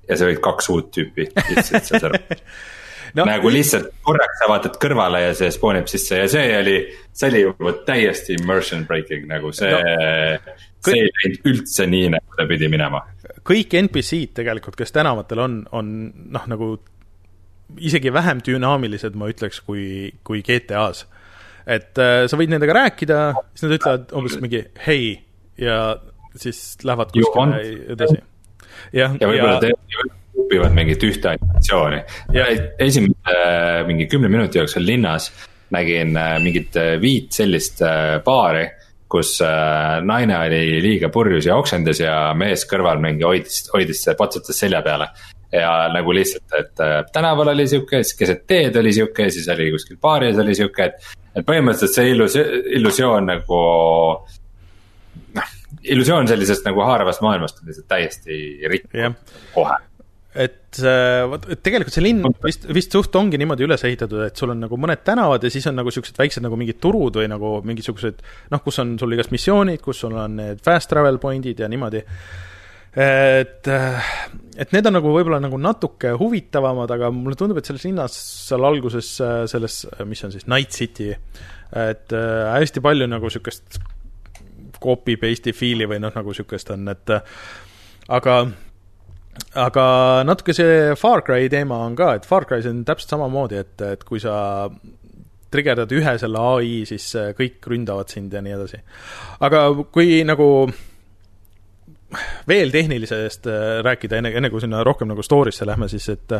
ja see olid kaks uut tüüpi no, nagu lihtsalt korraks sa vaatad kõrvale ja see spoonib sisse ja see oli, see oli juba täiesti immersion breaking, nagu see no, see ei läinud üldse nii, nagu ta pidi minema. Kõik N P C-d tegelikult, kes tänavatel on, on noh, nagu isegi vähem dünaamilised, ma ütleks, kui, kui G T A-s. Et äh, sa võid nendega rääkida, siis nad ütlevad umbes mingi hei ja siis lähevad kuskile edasi. Ja, ja võib-olla ja... te õpivad mingit ühte animatsiooni. Esimese mingi kümne minuti jooksul linnas nägin mingit viit sellist paari, kus naine oli liiga purjus ja oksendas ja mees kõrval mingi hoidis, hoidis patsutas selja peale. Ja nagu lihtsalt, et tänaval oli siuke, siis keset teed oli siuke, siis oli kuskil baaris oli siuke, et, et põhimõtteliselt see illus, illusioon nagu, noh, illusioon sellisest nagu haaravast maailmast on lihtsalt täiesti rikku yeah. kohe. Et, et tegelikult see linn vist, vist suht ongi niimoodi üles ehitatud, et sul on nagu mõned tänavad ja siis on nagu siuksed väiksed nagu mingid turud või nagu mingisugused, noh, kus on sul igast missioonid, kus sul on need fast travel pointid ja niimoodi. Et, et need on nagu võib-olla nagu natuke huvitavamad, aga mulle tundub, et selles linnas seal alguses selles, mis on siis Night City, et hästi palju nagu siukest copy-paste'i fiili või noh, nagu siukest on, et aga aga natuke see Far Cry teema on ka, et Far Cry on täpselt samamoodi, et, et kui sa triggerdad ühe selle A I, siis kõik ründavad sind ja nii edasi. Aga kui nagu veel tehnilisest rääkida, enne, enne kui sinna rohkem nagu story'sse lähme, siis et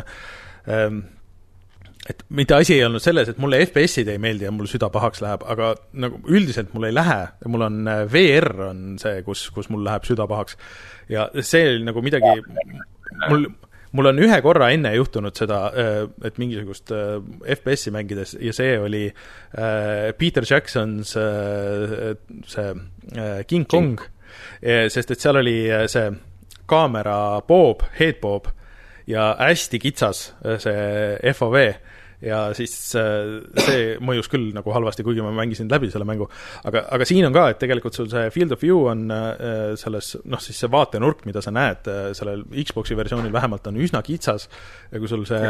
et mitte asi ei olnud selles, et mulle F P S-id ei meeldi ja mul süda pahaks läheb, aga nagu üldiselt mul ei lähe, mul on V R on see, kus, kus mul läheb süda pahaks ja see oli nagu midagi mul, mul on ühe korra enne juhtunud seda, et mingisugust F P S-i mängides ja see oli Peter Jackson's see King Kong, sest et seal oli see kaamera boob, head boob ja hästi kitsas see F O V ja siis see mõjus küll nagu halvasti, kuigi ma mängisin läbi selle mängu, aga, aga siin on ka, et tegelikult sul see Field of View on selles, noh siis see vaatenurk, mida sa näed sellel Xboxi versioonil vähemalt on üsna kitsas ja kui sul see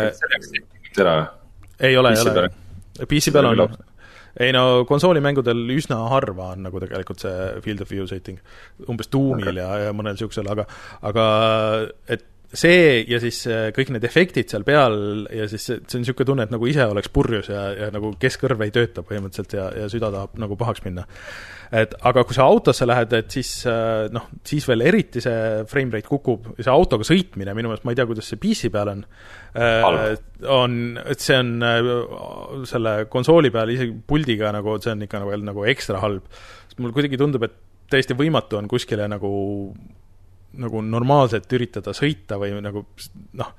ei ole, ei ole P C peal on ei no konsoolimängudel üsna harva on nagu tegelikult see Field of View setting umbes Doomil okay. ja, ja mõnel siuksel, aga, aga et see ja siis kõik need efektid seal peal ja siis see, see on niisugune tunne, et nagu ise oleks purjus ja, ja nagu keskkõrv ei tööta põhimõtteliselt ja, ja süda tahab nagu pahaks minna. Et, aga kui sa autosse lähed, et siis, noh, siis veel eriti see frame rate kukub ja see autoga sõitmine, minu meelest ma ei tea, kuidas see P C peal on, on, et see on selle konsooli peal isegi puldiga nagu, see on ikka veel nagu ekstra halb. Mul kuidagi tundub, et täiesti võimatu on kuskile nagu nagu normaalselt üritada sõita või nagu noh,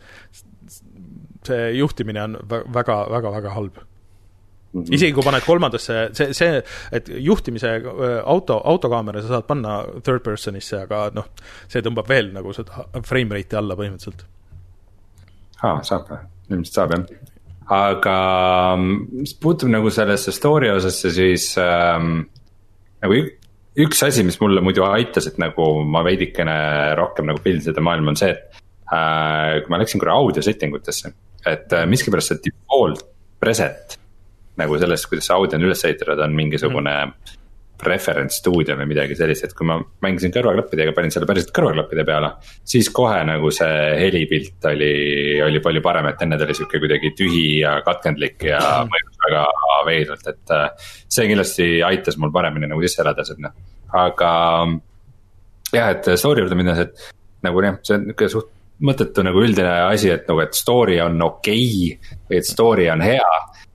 see juhtimine on väga, väga, väga halb. Mm-hmm. Isegi kui paned kolmandasse, see, see, et juhtimise auto, autokaamera sa saad panna third personisse, aga noh, see tõmbab veel nagu seda frame rate'i alla põhimõtteliselt. Aa, saab, ilmselt saab, jah. Aga mis puutub nagu sellesse story osasse, siis ähm, nagu üks asi, mis mulle muidu aitas, et nagu ma veidikene rohkem nagu pildin seda maailma on see, et äh, kui ma läksin korra audio setting utesse, et äh, miskipärast see default preset nagu sellest, kuidas audio on üles ehitatud, on mingisugune mm. reference stuudio või midagi sellist, et kui ma mängisin kõrvaklappidega, panin selle päriselt kõrvaklappide peale, siis kohe nagu see helipilt oli, oli palju parem, et enne ta oli siuke kuidagi tühi ja katkendlik ja mm. mõjus väga veidralt, et see kindlasti aitas mul paremini nagu sisse elada sinna. Aga jah, et story juurde minnes, et nagu jah, see on suht mõttetu nagu üldine asi, et nagu, et story on okei või et story on hea.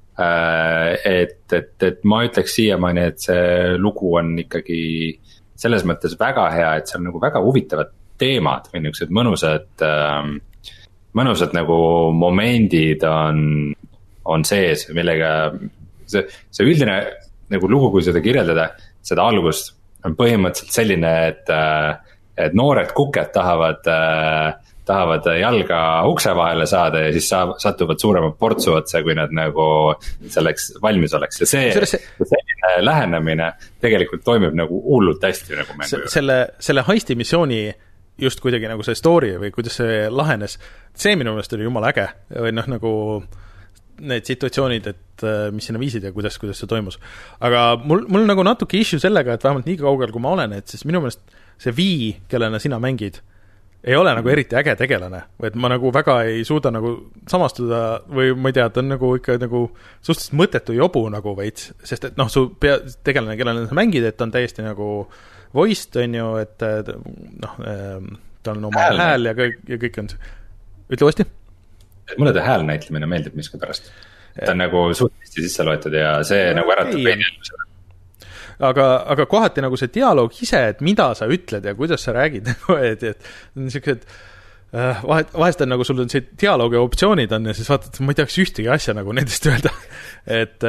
Et, et, et ma ütleks siiamaani, et see lugu on ikkagi selles mõttes väga hea, et see on nagu väga huvitavad teemad või niisugused mõnusad, mõnusad nagu momendid on, on sees, millega see, see üldine nagu lugu, kui seda kirjeldada, seda algust on põhimõtteliselt selline, et, et noored kuked tahavad tahavad jalga ukse vahele saada ja siis saab, satuvad suurema portsu otsa, kui nad nagu selleks valmis oleks. Ja see, see... selline lähenemine tegelikult toimib nagu hullult hästi nagu mängu. Selle, selle heisti missiooni just kuidagi nagu see story või kuidas see lahenes, see minu meelest oli jumala äge või noh, nagu need situatsioonid, et mis sinna viisid ja kuidas, kuidas see toimus. Aga mul, mul nagu natuke issue sellega, et vähemalt nii kaugel, kui ma olen, et siis minu meelest see Vii, kellena sina mängid, ei ole nagu eriti äge tegelane, või et ma nagu väga ei suuda nagu samastuda või ma ei tea, ta on nagu ikka nagu suhteliselt mõttetu jobu nagu veits, sest et noh, su pea, tegelane, kellena sa mängid, et ta on täiesti nagu voist, on ju, et noh, ta on oma hääl, hääl ja kõik, ja kõik on see. Ütle uuesti? Mulle ta hääl näitlemine meeldib miski pärast. Ta on nagu suhteliselt sisse loetud ja see no, nagu äratab veidi. Aga, aga kohati nagu see dialoog ise, et mida sa ütled ja kuidas sa räägid, et, et niisugused vahet, vahest on nagu sul on see dialoogi optsioonid on ja siis vaatad, ma ei teaks ühtegi asja nagu nendest öelda. Et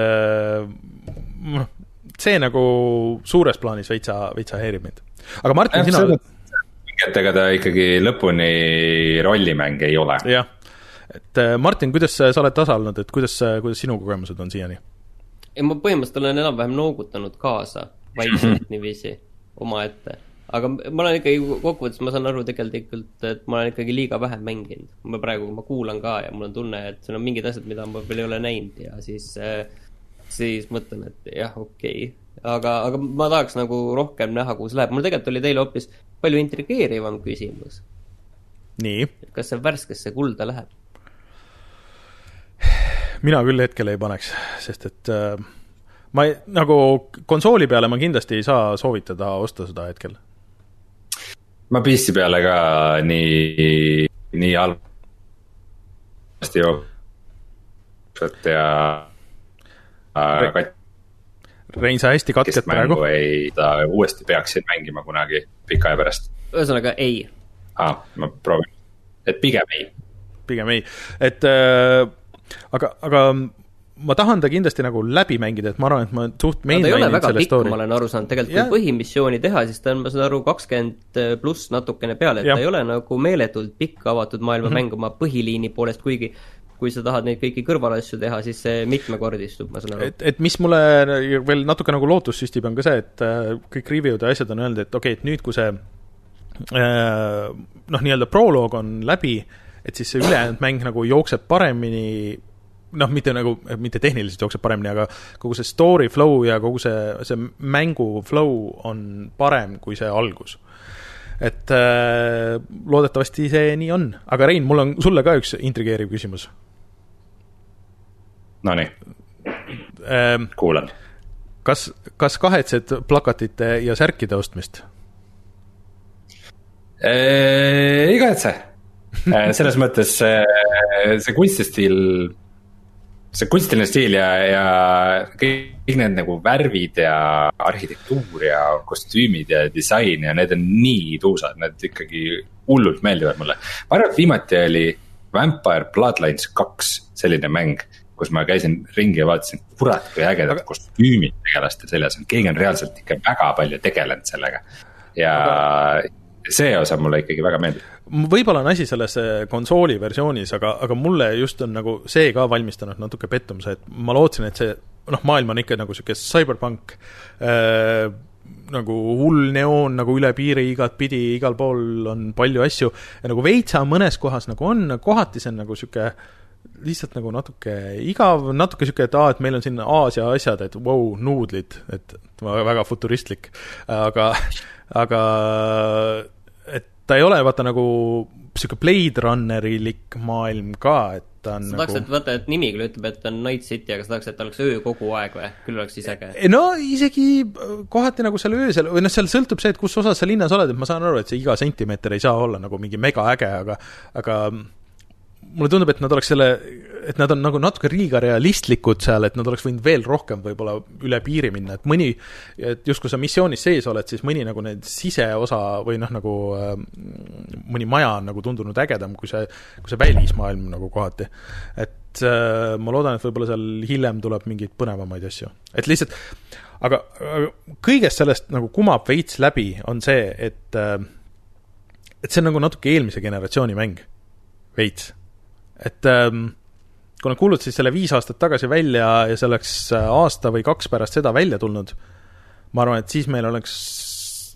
see nagu suures plaanis veitsa, veitsa häirib mind. Aga Martin, ja, sina... Ega ta ikkagi lõpuni rollimäng ei ole. Jah, et Martin, kuidas sa oled tasa olnud, et kuidas, kuidas sinu kogemused on siiani? Ja ma põhimõtteliselt olen enam-vähem noogutanud kaasa vaikselt niiviisi oma ette. Aga ma olen ikkagi kokkuvõttes, ma saan aru tegelikult, et ma olen ikkagi liiga vähe mänginud. Ma praegu ma kuulan ka ja mul on tunne, et seal on mingid asjad, mida ma veel ei ole näinud ja siis, siis mõtlen, et jah, okei. Okay. Aga, aga ma tahaks nagu rohkem näha, kuhu see läheb. Mul tegelikult oli teile hoopis palju intrigeerivam küsimus. Nii? Kas see värskesse kulda läheb? Mina küll hetkel ei paneks, sest et äh, ma ei, nagu konsooli peale ma kindlasti ei saa soovitada osta seda hetkel. Ma P C peale ka nii, nii halvasti jooksvat ja Re kat... Rein, sa hästi katked praegu. Ei, ta uuesti peaksin mängima kunagi pika aja pärast. Ühesõnaga ei. Ah, ma proovin. Et pigem ei. Pigem ei. Et äh, aga, aga ma tahan ta kindlasti nagu läbi mängida, et ma arvan, et ma suht main ta ei ole väga pikk, ma olen aru saanud. Tegelikult ja. Kui põhimissiooni teha, siis ta on, ma saan aru, kakskümmend pluss natukene peale, et ja. Ta ei ole nagu meeletult pikk avatud maailma mm -hmm. mänguma põhiliini poolest, kuigi kui sa tahad neid kõiki kõrvalasju teha, siis see mitmekordistub, ma saan aru. Et, et mis mulle veel natuke nagu lootus süstib, on ka see, et kõik review'd ja asjad on öelnud, et okei, okay, et nüüd, kui see noh, nii-öelda proloog on läbi, et siis see ülejäänud mäng nagu jookseb paremini, noh, mitte nagu, mitte tehniliselt jookseb paremini, aga kogu see story flow ja kogu see, see mängu flow on parem kui see algus. Et äh, loodetavasti see nii on. Aga Rein, mul on sulle ka üks intrigeeriv küsimus. No nii, ähm, kuulan. Kas, kas kahetsed plakatite ja särkide ostmist? Eee, ei kahetse. Selles mõttes see, see kunstistiil, see kunstiline stiil ja, ja kõik need nagu värvid ja arhitektuur ja kostüümid ja disain ja need on nii tuusad, need ikkagi hullult meeldivad mulle. Ma arvan, et viimati oli Vampire Bloodlines kaks selline mäng, kus ma käisin ringi ja vaatasin, kurat, kui ägedad aga... kostüümid tegelaste seljas on. Keegi on reaalselt ikka väga palju tegelenud sellega. Ja aga... see osa mulle ikkagi väga meeldib. Võib-olla on asi selles konsooli versioonis, aga, aga mulle just on nagu see ka valmistanud natuke pettumuse, et ma lootsin, et see noh, maailm on ikka nagu siuke cyberpunk äh, nagu hull neoon nagu üle piiri igat pidi, igal pool on palju asju ja nagu veitsa mõnes kohas nagu on, kohati see on nagu siuke lihtsalt nagu natuke igav, natuke siuke, et aa, et meil on siin Aasia asjad, et wow, nuudlid, et väga futuristlik, aga aga et ta ei ole vaata nagu siuke Blade Runnerilik maailm ka, et ta on sa tahaks, nagu... et vaata, et nimi küll ütleb, et ta on Night City, aga sa tahaks, et ta oleks öö kogu aeg või? Küll oleks isegi. No isegi kohati nagu seal öösel, või noh, seal sõltub see, et kus osas sa linnas oled, et ma saan aru, et see iga sentimeeter ei saa olla nagu mingi mega äge, aga, aga mulle tundub, et nad oleks selle, et nad on nagu natuke liiga realistlikud seal, et nad oleks võinud veel rohkem võib-olla üle piiri minna, et mõni, et just kui sa missioonis sees oled, siis mõni nagu need siseosa või noh, nagu mõni maja on nagu tundunud ägedam, kui see, kui see välismaailm nagu kohati. Et äh, ma loodan, et võib-olla seal hiljem tuleb mingeid põnevamaid asju. Et lihtsalt, aga, aga kõigest sellest nagu kumab veits läbi on see, et, äh, et see on nagu natuke eelmise generatsiooni mäng. Veits. Et ähm, kui nad kuulutasid selle viis aastat tagasi välja ja see oleks aasta või kaks pärast seda välja tulnud, ma arvan, et siis meil oleks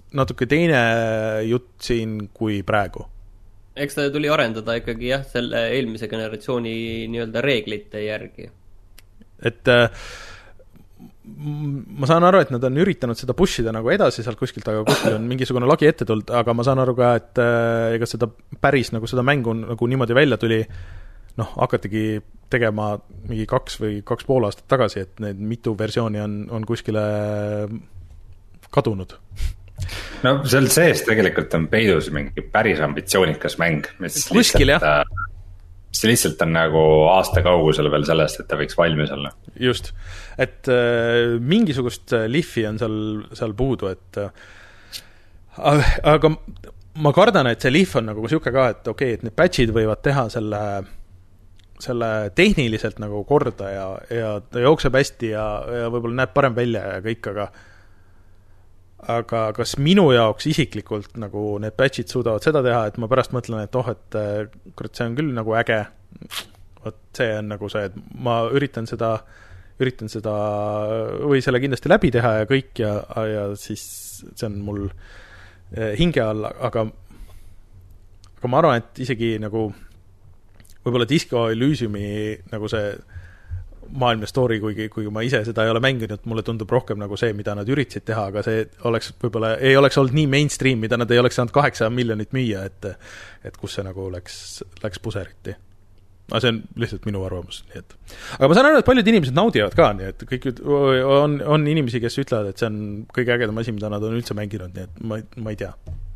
natuke teine jutt siin kui praegu. Eks ta tuli arendada ikkagi jah, selle eelmise generatsiooni nii-öelda reeglite järgi. Et ma saan aru, et nad on üritanud seda pushida nagu edasi sealt kuskilt, aga kuskil on mingisugune lagi ette tulnud, aga ma saan aru ka, et ega seda päris nagu seda mängu nagu niimoodi välja tuli, noh, hakatigi tegema mingi kaks või kaks pool aastat tagasi, et need mitu versiooni on, on kuskile kadunud. No seal sees tegelikult on peidus mingi päris ambitsioonikas mäng, mis kuskil, lihtsalt, jah. mis lihtsalt on nagu aasta kaugusel veel sellest, et ta võiks valmis olla. Just, et äh, mingisugust lihvi on seal, seal puudu, et äh, aga ma kardan, et see lihv on nagu siuke ka, et okei, okay, et need patchid võivad teha selle selle tehniliselt nagu korda ja, ja ta jookseb hästi ja, ja võib-olla näeb parem välja ja kõik, aga aga kas minu jaoks isiklikult nagu need patchid suudavad seda teha, et ma pärast mõtlen, et oh, et kurat, see on küll nagu äge, vot see on nagu see, et ma üritan seda üritan seda või selle kindlasti läbi teha ja kõik ja, ja siis see on mul hinge all, aga aga ma arvan, et isegi nagu võib-olla Disco Elysiumi nagu see maailma story, kuigi, kuigi ma ise seda ei ole mänginud, mulle tundub rohkem nagu see, mida nad üritasid teha, aga see oleks võib-olla, ei oleks olnud nii mainstream, mida nad ei oleks saanud kaheksa miljonit müüa, et, et kus see nagu läks, läks puseriti. Aga see on lihtsalt minu arvamus. Nii et. Aga ma saan aru, et paljud inimesed naudivad ka, nii et kõik on, on inimesi, kes ütlevad, et see on kõige ägedam asi, mida nad on üldse mänginud, nii et ma, ma ei tea.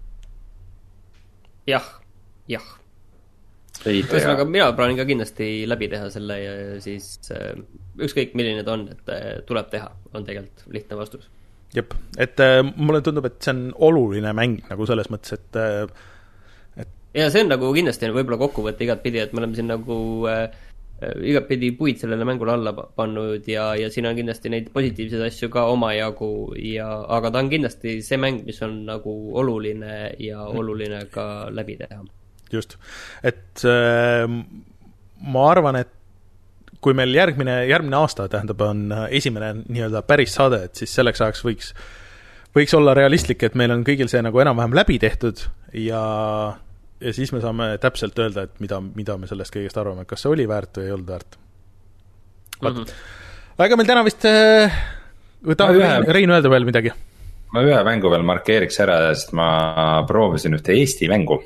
Jah, jah. Ühesõnaga, mina plaanin ka kindlasti läbi teha selle ja siis äh, ükskõik milline ta on, et äh, tuleb teha, on tegelikult lihtne vastus. Jep, et äh, mulle tundub, et see on oluline mäng nagu selles mõttes, et, äh, et... ja see on nagu kindlasti võib-olla kokkuvõtte igat pidi, et me oleme siin nagu äh, igat pidi puid sellele mängule alla pannud ja, ja siin on kindlasti neid positiivseid asju ka omajagu ja, aga ta on kindlasti see mäng, mis on nagu oluline ja oluline ka läbi teha. Just, et äh, ma arvan, et kui meil järgmine, järgmine aasta tähendab, on esimene nii-öelda päris saade, et siis selleks ajaks võiks, võiks olla realistlik, et meil on kõigil see nagu enam-vähem läbi tehtud ja, ja siis me saame täpselt öelda, et mida, mida me sellest kõigest arvame, kas see oli väärt või ei olnud väärt. Mm-hmm. Aga meil täna vist äh, tahab ühe... Rein öelda veel midagi? Ma ühe mängu veel markeeriks ära, sest ma proovisin ühte Eesti mängu.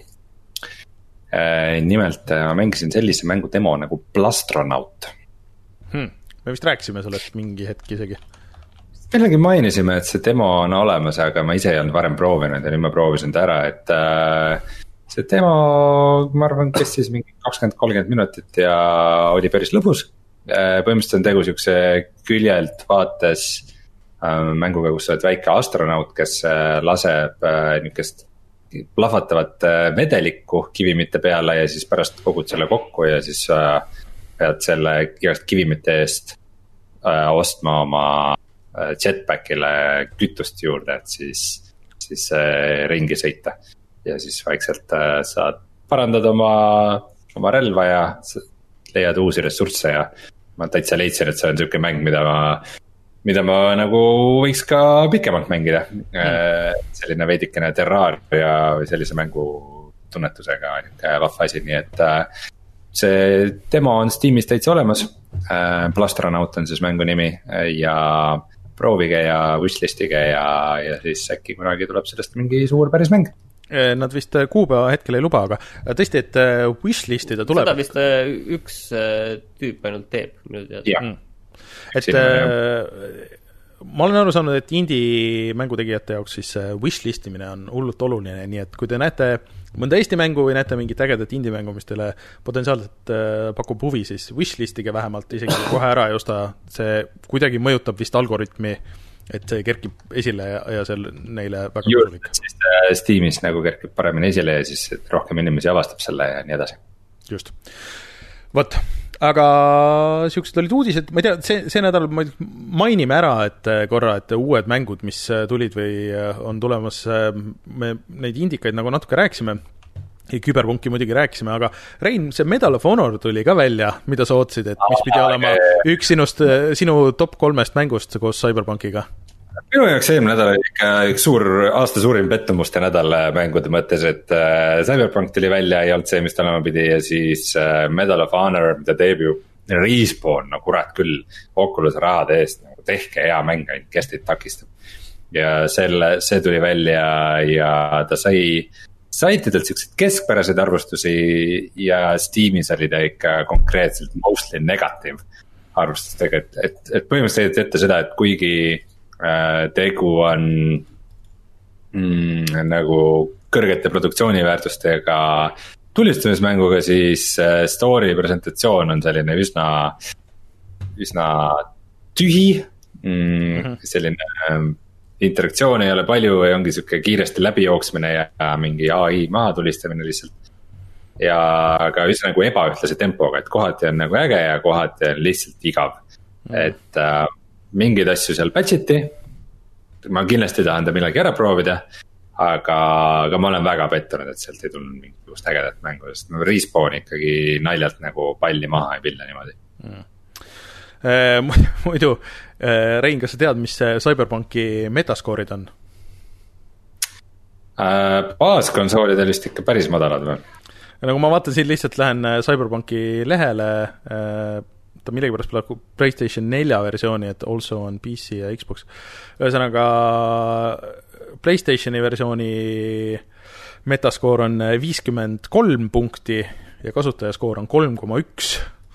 Nimelt ma mängisin sellise mängu demo nagu Plastronaut. Hmm. Me vist rääkisime sellest mingi hetk isegi. Millegi mainisime, et see demo on olemas, aga ma ise ei olnud varem proovinud ja nüüd ma proovisin ta ära, et äh, see demo, ma arvan, kestis mingi kakskümmend kolmkümmend minutit ja oli päris lõbus. äh, Põhimõtteliselt on tegu siukse küljelt vaates äh, mänguga, kus sa oled väike astronaut, kes äh, laseb äh, niukest plahvatavat vedelikku kivimite peale ja siis pärast kogud selle kokku ja siis äh, pead selle igast kivimite eest äh, ostma oma äh, jetpackile kütust juurde, et siis, siis äh, ringi sõita. Ja siis vaikselt äh, saad parandada oma, oma relva ja leiad uusi ressursse ja ma täitsa leidsin, et see on siuke mäng, mida ma mida ma nagu võiks ka pikemalt mängida. Mm. Selline veidikene Terraria või sellise mängu tunnetusega vahva asi, nii et see demo on Steamis täitsa olemas. Plastronaut on siis mängu nimi ja proovige ja wishlistige ja, ja siis äkki kunagi tuleb sellest mingi suur päris mäng. Nad vist kuupäeva hetkel ei luba, aga tõesti, et wishlistida tuleb. Seda vist üks tüüp ainult teeb minu teada. Jah. Mm. Et äh, ma olen aru saanud, et indie mängutegijate jaoks siis wishlistimine on hullult oluline, nii et kui te näete mõnda Eesti mängu või näete mingit ägedat indie mängu, mis teile potentsiaalselt äh, pakub huvi, siis wishlistige vähemalt isegi kohe ära ja osta, see kuidagi mõjutab vist algoritmi, et see kerkib esile ja, ja see neile väga kasulik. Siis äh, Steamis nagu kerkib paremini esile ja siis rohkem inimesi avastab selle ja nii edasi. Just, vot. Aga siuksed olid uudised, ma ei tea, see, see nädal mainime ära, et korra, et uued mängud, mis tulid või on tulemas, me neid indikaid nagu natuke rääkisime, Küberpunki muidugi rääkisime, aga Rein, see Medal of Honor tuli ka välja, mida sa ootsid, et mis pidi olema üks sinust, sinu top kolmest mängust koos Cyberpunkiga? minu jaoks eelmine nädal oli ikka üks suur, aasta suurim pettumuste nädal mängude mõttes, et äh, Cyberpunk tuli välja, ei olnud see, mis ta olema pidi ja siis äh, Medal of Honor, mida teeb ju Respawn, no kurat küll, Oculus rahade eest, nagu tehke hea mäng, ainult kes teid takistab. Ja selle, see tuli välja ja ta sai saitidelt siukseid keskpäraseid arvustusi ja Steamis oli ta ikka konkreetselt mostly negative arvustustega, et, et, et põhimõtteliselt ette seda, et kuigi äh, tegu on mm, nagu kõrgete produktsiooniväärtustega tulistamismänguga, siis äh, story presentatsioon on selline üsna, üsna tühi mm, mm-hmm. selline äh, interaktsioon ei ole palju ja ongi siuke kiiresti läbijooksmine ja mingi A I maha tulistamine lihtsalt. Ja ka üsna nagu ebaühtlase tempoga, et kohati on nagu äge ja kohati on lihtsalt igav mm. Et äh, mingeid asju seal patchiti. Ma kindlasti tahan ta millegi ära proovida, aga, aga ma olen väga pettunud, et sealt ei tulnud mingisugust ägedat mängu, sest no Respawn ikkagi naljalt nagu palli maha ei pilla niimoodi mm. äh, Muidu äh, Rein, kas sa tead, mis Cyberpunki metascoorid on? Äh, baaskonsoolidel vist ikka päris madalad või? Nagu ma vaatan siin lihtsalt lähen Cyberpunki lehele, ta millegipärast pole PlayStation nelja versiooni, et also on P C ja Xbox. Ühesõnaga PlayStationi versiooni metascore on viiskümmend kolm punkti ja kasutajaskoor on kolm koma üks.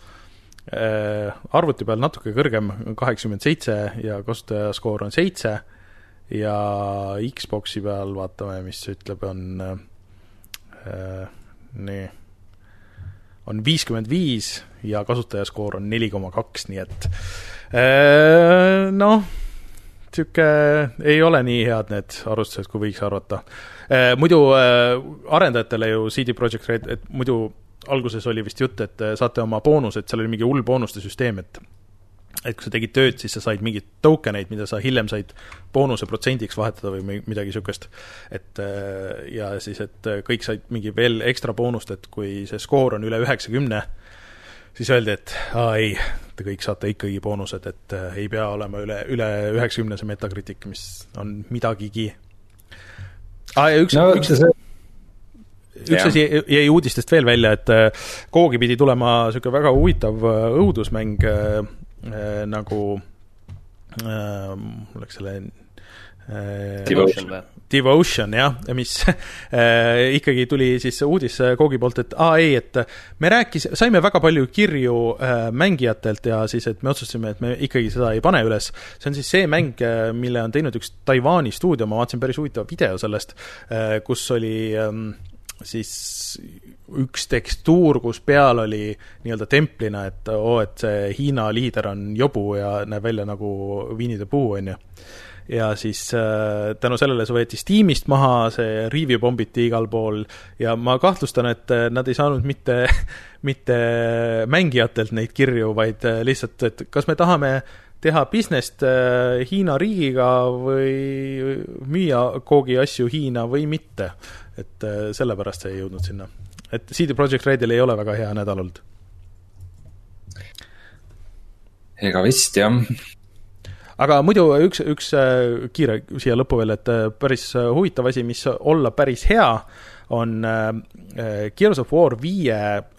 Arvuti peal natuke kõrgem, kaheksakümmend seitse ja kasutajaskoor on seitse ja Xboxi peal vaatame, mis ütleb, on äh, nii on viiskümmend viis ja kasutajaskoor on neli koma kaks, nii et äh, noh, tüke ei ole nii head need arvustused, kui võiks arvata. Äh, muidu äh, arendajatele ju C D Projekt Red, et muidu alguses oli vist jutt, et saate oma boonused, seal oli mingi hull boonuste süsteem, et et kui sa tegid tööd, siis sa said mingid tokeneid, mida sa hiljem said boonuse protsendiks vahetada või midagi sükest. Et, ja siis, et kõik said mingi veel ekstra boonust, et kui see skoor on üle üheksakümne, siis öeldi, et aa, ei, te kõik saate ikkagi boonused, et ei pea olema üle, üle üheksakümne see Metacritic, mis on midagigi. Ah, ja üks, no, üks, see... üks asi jäi uudistest veel välja, et Googi pidi tulema selline väga huvitav õudusmäng Äh, nagu äh, oleks selle äh, Devotion, Devotion, jah, mis äh, ikkagi tuli siis uudis Googi poolt, et aa ei, et me rääkis, saime väga palju kirju äh, mängijatelt ja siis, et me otsustasime, et me ikkagi seda ei pane üles. See on siis see mäng, mille on teinud üks Taiwani stuudio, ma vaatasin päris huvitav video sellest, äh, kus oli äh, siis üks tekstuur, kus peal oli nii-öelda templina, et oo, et see Hiina liider on jobu ja näeb välja nagu Winnie the Pooh, on ju. Ja siis äh, tänu sellele see võeti Steamist maha, see review bombiti igal pool ja ma kahtlustan, et nad ei saanud mitte, mitte mängijatelt neid kirju, vaid lihtsalt, et kas me tahame teha business't Hiina riigiga või müüa Googi asju Hiina või mitte. Et sellepärast see ei jõudnud sinna. Et C D Projekt Redil ei ole väga hea nädal olnud. Ega vist, jah. Aga muidu üks, üks kiire siia lõppu veel, et päris huvitav asi, mis olla päris hea, on Gears of War viie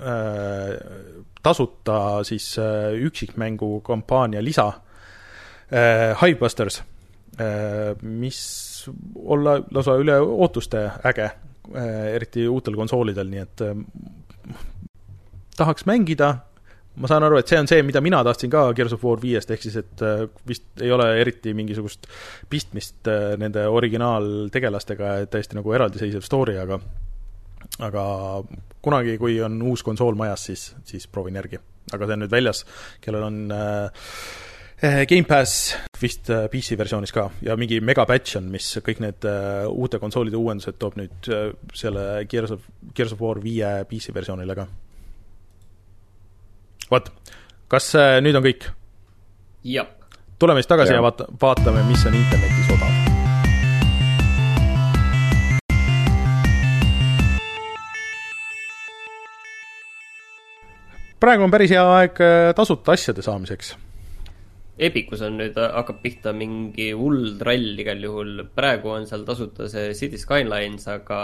tasuta siis üksikmängu kampaania lisa Hivebusters, mis olla lausa üle ootuste äge, eriti uutel konsoolidel, nii et tahaks mängida. Ma saan aru, et see on see, mida mina tahtsin ka Gears of War viiest, ehk siis, et vist ei ole eriti mingisugust pistmist nende originaaltegelastega, täiesti nagu eraldiseisev story, aga, aga kunagi, kui on uus konsool majas, siis, siis proovin järgi. Aga see on nüüd väljas, kellel on äh, Game Pass vist P C versioonis ka ja mingi megapatch on, mis kõik need uh, uute konsoolide uuendused toob nüüd uh, selle Gears of, Gears of War viie P C versioonile ka. Vaat, kas uh, nüüd on kõik? Jah. Tuleme siis tagasi ja, ja vaata, vaatame, mis on internetis odav. Praegu on päris hea aeg tasuta asjade saamiseks. Epicus on nüüd, hakkab pihta mingi hull trall igal juhul, praegu on seal tasuta see City Skylines, aga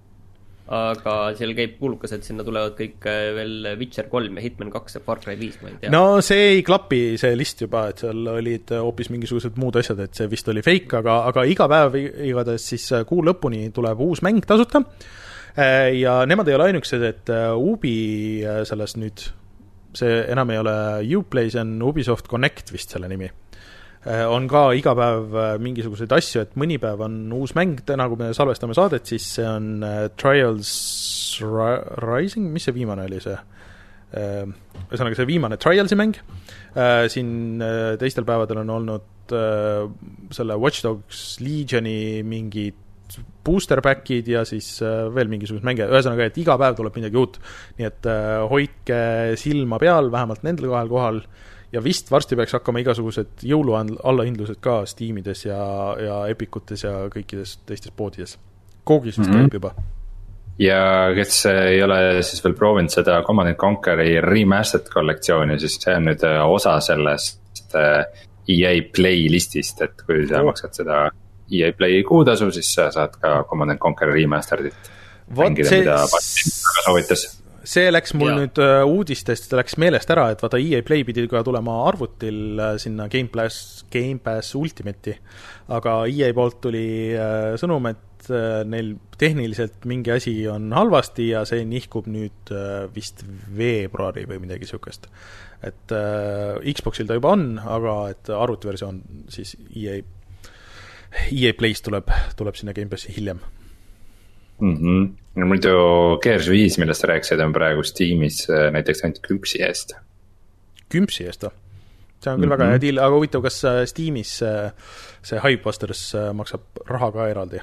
aga seal käib kuulukas, et sinna tulevad kõik veel Witcher kolm ja Hitman kaks ja Far Cry viis, ma ei tea. No see ei klapi, see list juba, et seal olid hoopis mingisugused muud asjad, et see vist oli fake, aga, aga iga päev igatahes siis kuu lõpuni tuleb uus mäng tasuta ja nemad ei ole ainukesed, et Ubi selles nüüd see enam ei ole Uplay, see on Ubisoft Connect vist selle nimi. On ka iga päev mingisuguseid asju, et mõni päev on uus mäng, täna kui me salvestame saadet, siis see on Trials Rising, mis see viimane oli see? Ühesõnaga see viimane Trialsi mäng. Siin teistel päevadel on olnud selle Watch Dogs Legioni mingid booster backid ja siis veel mingisugused mänge, ühesõnaga, et iga päev tuleb midagi uut, nii et hoidke silma peal, vähemalt nendel kahel kohal ja vist varsti peaks hakkama igasugused jõuluallahindlused ka Steamides ja, ja Epicutes ja kõikides teistes poodides. Koogis vist mm-hmm. käib juba. Ja kes ei ole siis veel proovinud seda Command and Conquer'i remastered kollektsiooni, siis see on nüüd osa sellest E A Play listist, et kui sa oh. maksad seda E A Play kuutasu, siis sa saad ka Command and Conquer Remasteredit mängida, see, mida Martin väga soovitas. See läks mul ja. nüüd uh, uudistest, läks meelest ära, et vaata E A Play pidi ka tulema arvutil uh, sinna Game Pass, Game Pass Ultimate'i, aga E A poolt tuli uh, sõnum, et uh, neil tehniliselt mingi asi on halvasti ja see nihkub nüüd uh, vist veebruari või midagi sihukest. Et uh, Xboxil ta juba on, aga et arvutiversioon siis E A E A Plays tuleb, tuleb sinna Game Passi hiljem. Mm-hmm. No, muidu Gears viis, millest sa rääkisid, on praegu Steamis näiteks ainult kümpsi eest. Kümpsi eest, see on küll mm-hmm. väga hea deal, aga huvitav, kas Steamis see Hypebusters maksab raha ka eraldi?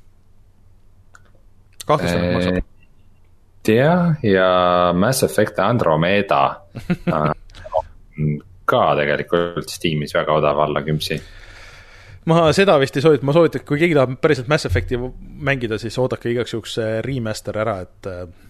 Kahtlustan, et maksab. Tea, ja Mass Effect Andromeda ka tegelikult Steamis väga odav alla kümpsi. Ma seda vist ei soovita, ma soovitan, kui keegi tahab päriselt Mass Effecti mängida, siis oodake igaks juhuks remaster ära, et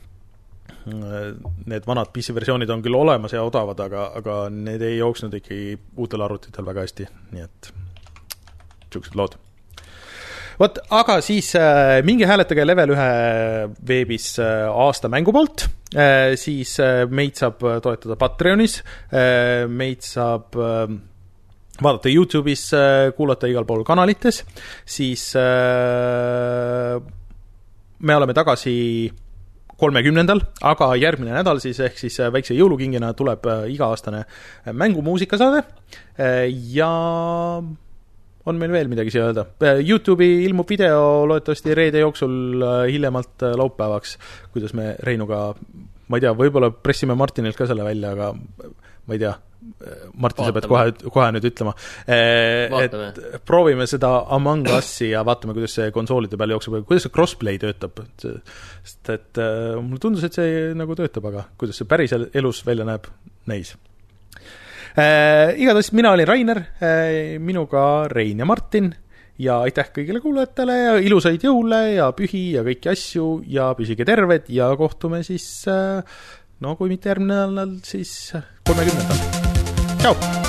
need vanad P C-versioonid on küll olemas ja odavad, aga, aga need ei jooksnud ikkagi uutel arvutitel väga hästi, nii et siuksed lood. Vot, aga siis äh, mingi hääletage level ühe veebis äh, aasta mängu poolt, äh, siis äh, meid saab toetada Patreonis, äh, meid saab äh, vaadata YouTube'is, kuulata igal pool kanalites, siis äh, me oleme tagasi kolmekümnendal, aga järgmine nädal siis ehk siis väikse jõulukingina tuleb iga-aastane mängumuusikasaade ja on meil veel midagi siia öelda. YouTube'i ilmub video loodetavasti reede jooksul hiljemalt laupäevaks, kuidas me Reinuga, ma ei tea, võib-olla pressime Martinilt ka selle välja, aga ma ei tea, Martin, sa pead kohe, kohe nüüd ütlema, et proovime seda Among Us'i ja vaatame, kuidas see konsoolide peal jookseb, kuidas see crossplay töötab, sest et mulle tundus, et see nagu töötab, aga kuidas see päris elus välja näeb, näis. Igatahes mina olin Rainer, minuga Rein ja Martin ja aitäh kõigile kuulajatele ja ilusaid jõule ja pühi ja kõiki asju ja püsige terved ja kohtume siis, no kui mitte järgmine nädal, siis kolmekümnendal. Ciao!